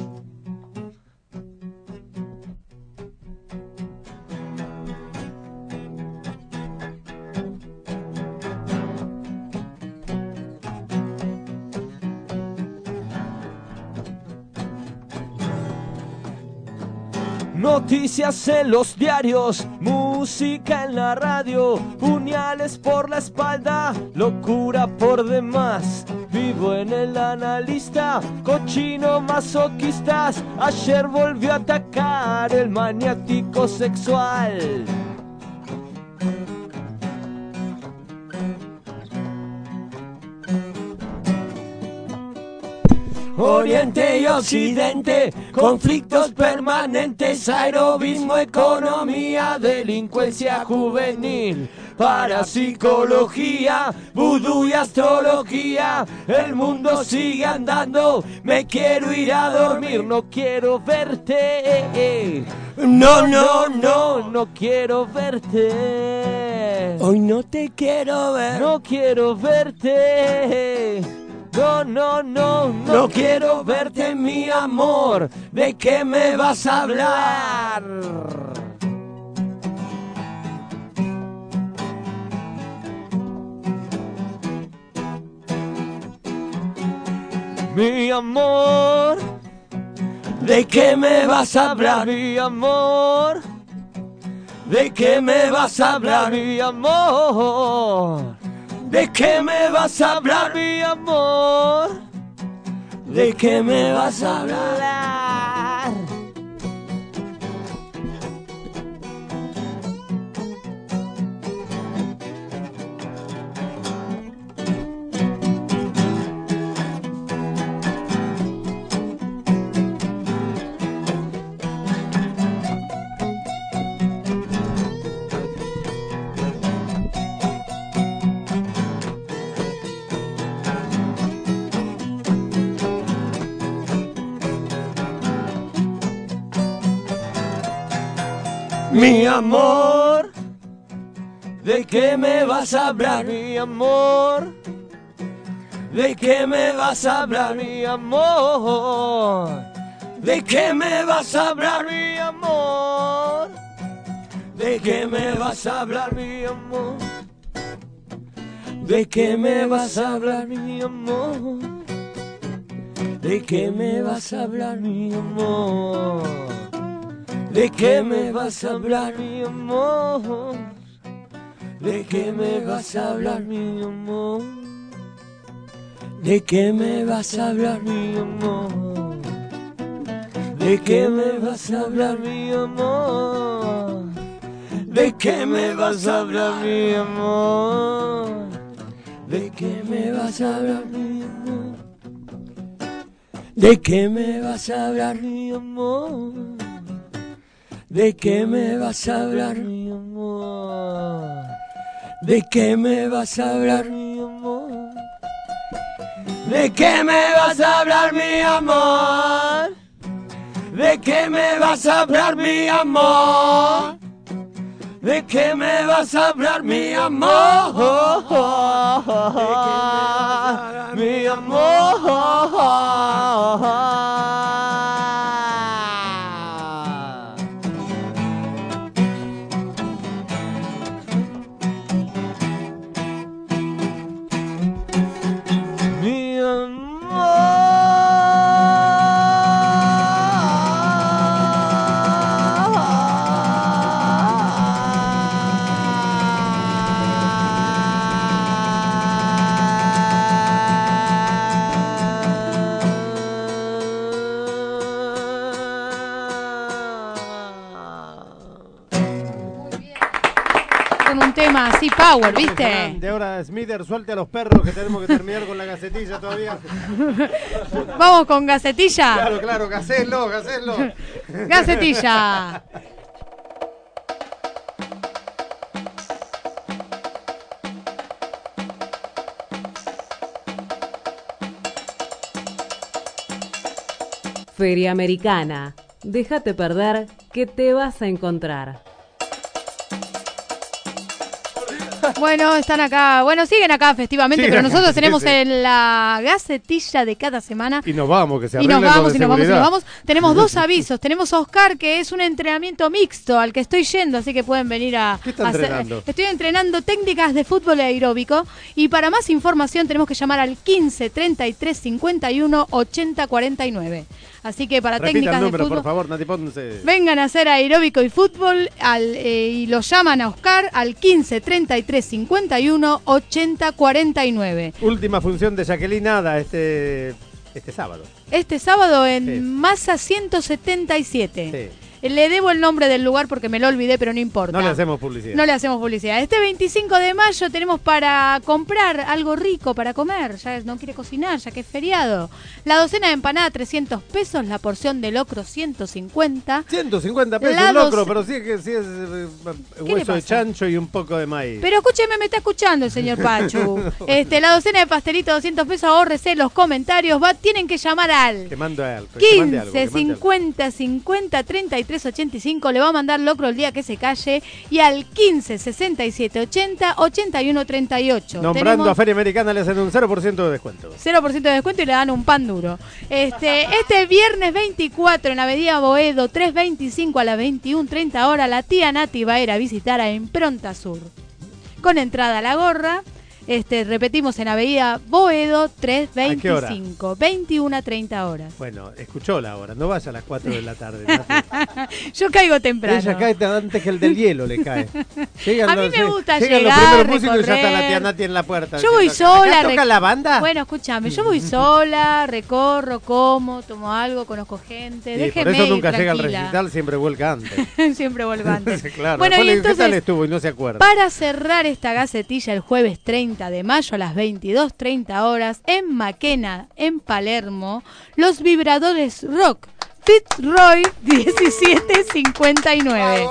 Noticias en los diarios, música en la radio, puñales por la espalda, locura por demás. Vivo en el analista, cochino masoquistas. Ayer volvió a atacar el maniático sexual. Oriente y Occidente, conflictos permanentes, aerobismo, economía, delincuencia juvenil, parapsicología, vudú y astrología. El mundo sigue andando, me quiero ir a dormir, no quiero verte. No, no, no, no quiero verte. Hoy no te quiero ver. No quiero verte. No, no, no, no, No quiero verte, mi amor. ¿De qué me vas a hablar? Mi amor, ¿de qué me vas a hablar? mi amor, ¿De qué me vas a hablar? mi amor, ¿De qué me vas a hablar? mi amor, ¿De qué me vas a hablar? Mi amor, ¿de qué me vas a hablar? mi amor, ¿De qué me vas a hablar? mi amor, ¿De qué me vas a hablar? mi amor, ¿De qué me vas a hablar? mi amor, ¿De qué me vas a hablar? mi amor, ¿De qué me vas a hablar? mi amor, ¿De qué me vas a hablar? mi amor, ¿De qué me vas a hablar? mi amor, ¿De qué me vas a hablar? mi amor, ¿De qué me vas a hablar? mi amor, ¿De qué me vas a hablar? mi amor, ¿De qué me vas a hablar? Mi amor. ¿De qué me vas a hablar? mi amor, ¿De qué me vas a hablar? mi amor. ¿De qué me vas a hablar, mi amor? ¿De qué me vas a hablar, mi amor? ¿De qué me vas a hablar, mi amor? ¿De qué me vas a hablar, mi amor? Mi amor. Tema así power, ¿viste? De ahora, Smither, suelte a los perros que tenemos que terminar con la gacetilla todavía. Vamos con gacetilla. Claro, claro, gacelo, gacelo. Gacetilla. Feria Americana. Déjate perder que te vas a encontrar. Bueno, están acá, bueno, siguen acá festivamente, Siguen pero acá, nosotros sí, tenemos sí. en la gacetilla de cada semana. Y nos vamos, que se Y nos arreglen lo vamos, de y nos vamos, y nos seguridad. vamos. Tenemos dos avisos. Tenemos a Oscar, que es un entrenamiento mixto al que estoy yendo, así que pueden venir a, ¿Qué está a hacer- entrenando? Estoy entrenando técnicas de fútbol aeróbico. Y para más información tenemos que llamar al quince, treinta y tres, cincuenta y uno, ochenta, cuarenta y nueve. Así que para Repita técnicas el número, de fútbol, por favor, Nati Ponce. vengan a hacer aeróbico y fútbol al, eh, y lo llaman a Oscar al quince, treinta y tres, cincuenta y uno, ochenta, cuarenta y nueve. Última función de Jacqueline Ada este, este sábado. Este sábado en Sí. Masa ciento setenta y siete. Sí. Le debo el nombre del lugar porque me lo olvidé, pero no importa. No le hacemos publicidad. No le hacemos publicidad. Este veinticinco de mayo tenemos para comprar algo rico para comer. Ya no quiere cocinar, ya que es feriado. La docena de empanada, trescientos pesos. La porción de locro, ciento cincuenta. ciento cincuenta pesos La un locro, doce- pero sí que sí es eh, le hueso de pasa? chancho y un poco de maíz. Pero escúcheme, me está escuchando el señor Pachu. Este, la docena de pastelito, doscientos pesos. Ahórrese los comentarios. Va, tienen que llamar al Que mando algo. que mande algo, quince, que mande algo. cincuenta, cincuenta, treinta y tres, ochenta y cinco. Le va a mandar locro el día que se calle. Y al quince, sesenta y siete, ochenta, ochenta y uno, treinta y ocho. Nombrando Tenemos a Feria Americana le hacen un cero por ciento de descuento. cero por ciento de descuento y le dan un pan duro. Este, este viernes veinticuatro en Avenida Boedo, tres veinticinco a las veintiuna treinta horas, la tía Nati va a ir a visitar a Impronta Sur. Con entrada a la gorra. Este, repetimos en Avenida Boedo, tres qué hora? veinticinco, veintiuna treinta horas. Bueno, escuchó la hora, no vaya a las cuatro de la tarde. Nati. Yo caigo temprano. Ella cae antes que el del hielo le cae. Llegan A mí los- me gusta llegan llegar, los primeros músicos y ya está la recorrer. tía Nati en la puerta. Yo voy diciendo, sola. ¿acá toca rec- la banda? Bueno, escúchame, yo voy sola, recorro, como, tomo algo, conozco gente. Sí, Déjeme por eso ir nunca llega al tranquila. recital, siempre vuelca antes. Siempre vuelvo antes. Claro, Bueno, después y le digo, ¿qué tal entonces, estuvo? Y no se acuerda. para cerrar esta gacetilla el jueves treinta de mayo a las veintidós treinta horas en Maquena, en Palermo, los vibradores rock Fitzroy diecisiete cincuenta y nueve.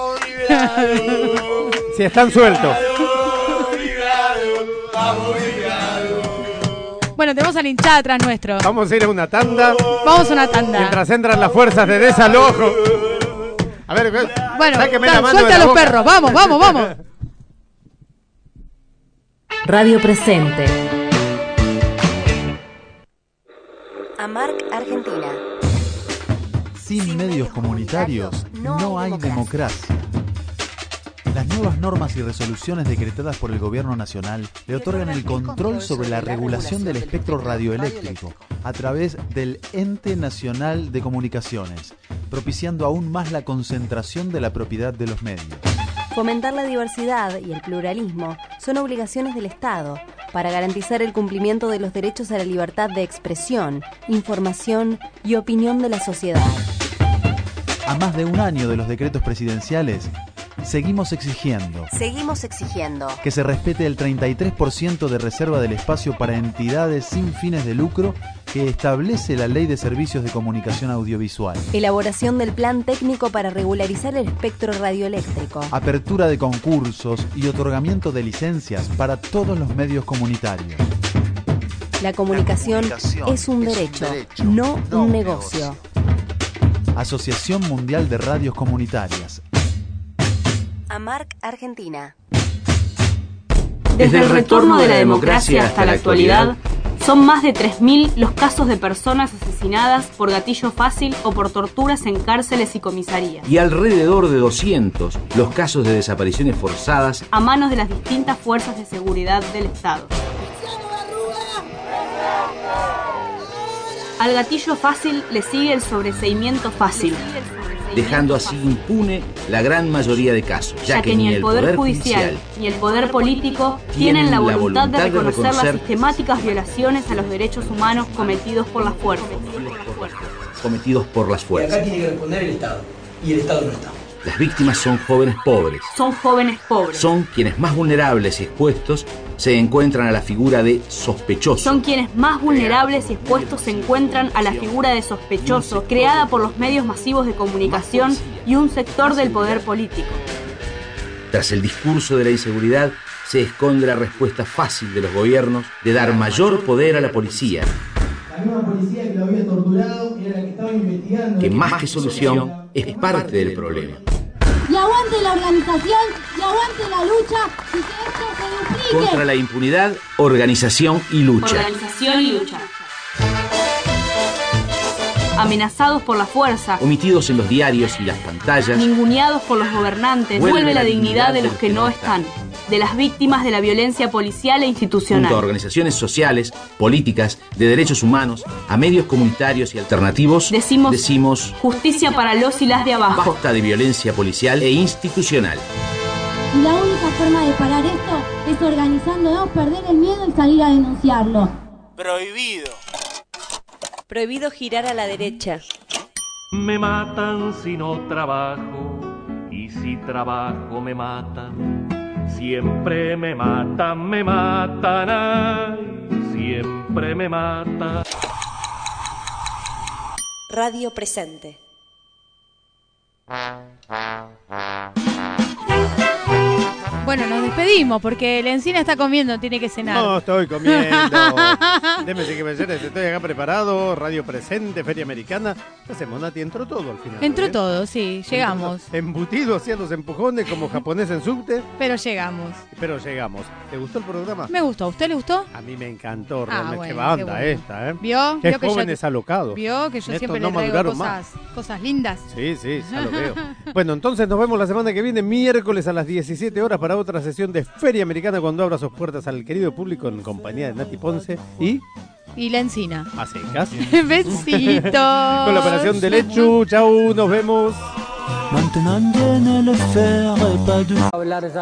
Si están sueltos. Bueno, tenemos a la hinchada atrás nuestro. Vamos a ir a una tanda. Vamos a una tanda. Mientras entran las fuerzas de desalojo. A ver, Bueno, sáqueme da- la mano de suelta la a los boca. perros, vamos, vamos, vamos. Radio Presente. Amarc, Argentina. Sin medios comunitarios no hay democracia. Las nuevas normas y resoluciones decretadas por el Gobierno Nacional le otorgan el control sobre la regulación del espectro radioeléctrico a través del Ente Nacional de Comunicaciones, propiciando aún más la concentración de la propiedad de los medios. Fomentar la diversidad y el pluralismo son obligaciones del Estado para garantizar el cumplimiento de los derechos a la libertad de expresión, información y opinión de la sociedad. A más de un año de los decretos presidenciales, Seguimos exigiendo Seguimos exigiendo que se respete el treinta y tres por ciento de reserva del espacio para entidades sin fines de lucro que establece la Ley de Servicios de Comunicación Audiovisual. elaboración del plan técnico para regularizar el espectro radioeléctrico, Apertura de concursos y otorgamiento de licencias para todos los medios comunitarios. La comunicación, La comunicación es un es un derecho, derecho, no, no un un negocio. Asociación Mundial de Radios Comunitarias. AMARC Argentina. Desde el retorno de la democracia hasta la actualidad, son más de tres mil los casos de personas asesinadas por gatillo fácil o por torturas en cárceles y comisarías, Y alrededor de doscientos los casos de desapariciones forzadas a manos de las distintas fuerzas de seguridad del Estado. Al gatillo fácil le sigue el sobreseimiento fácil, dejando así impune la gran mayoría de casos, ya que ni el Poder Judicial ni el Poder Político tienen la voluntad de reconocer las sistemáticas violaciones a los derechos humanos cometidos por las fuerzas. cometidos por las Y acá fuerzas. tiene que responder el Estado. Y el Estado no está. Las víctimas son jóvenes pobres. Son jóvenes pobres. Son quienes más vulnerables y expuestos se encuentran a la figura de sospechoso. Son quienes más vulnerables y expuestos se encuentran a la figura de sospechoso, creada por los medios masivos de comunicación y un sector del poder político. Tras el discurso de la inseguridad se esconde la respuesta fácil de los gobiernos de dar mayor poder a la policía, La misma policía que lo había torturado era la que estaba investigando. que más que solución es parte del problema. Y aguante la organización, y aguante la lucha, y que esto se duplique. Contra la impunidad, organización y lucha. Organización y lucha. Amenazados por la fuerza, Omitidos en los diarios y las pantallas, ninguneados por los gobernantes, vuelve la dignidad de los que no están, de las víctimas de la violencia policial e institucional. junto a organizaciones sociales, políticas, de derechos humanos, a medios comunitarios y alternativos, Decimos- decimos Justicia para los y las de abajo. basta de violencia policial e institucional. Y la única forma de parar esto es organizándonos, perder el miedo y salir a denunciarlo. Prohibido. Prohibido girar a la derecha. Me matan si no trabajo, y si trabajo me matan. Siempre me matan, me matan, ay, siempre me matan. Radio Presente. Bueno, nos despedimos porque la encina está comiendo, tiene que cenar. No estoy comiendo. Déjeme que me llenes, estoy acá preparado. Radio Presente, Feria Americana. ¿Qué hacemos, Nati? Entró todo al final. Entró ¿eh? todo, sí, llegamos. Entró embutido, hacía los empujones como japonés en subte. Pero llegamos. Pero llegamos. ¿Te gustó el programa? Me gustó. ¿A usted le gustó? A mí me encantó, Ah, realmente. bueno, Qué banda qué bueno. esta, ¿eh? ¿Vio? Qué ¿Vio que yo- jóvenes alocados. Vio que yo Estos siempre no le traigo maduraron cosas, cosas lindas. Sí, sí, ya lo veo. Bueno, entonces nos vemos la semana que viene, miércoles a las diecisiete horas, para otra sesión de Feria Americana, cuando abra sus puertas al querido público en compañía de Nati Ponce y Y la encina. a secas. Besitos. Con la operación de Lechu. Chau, nos vemos. Maintenant je ne le ferai pas de...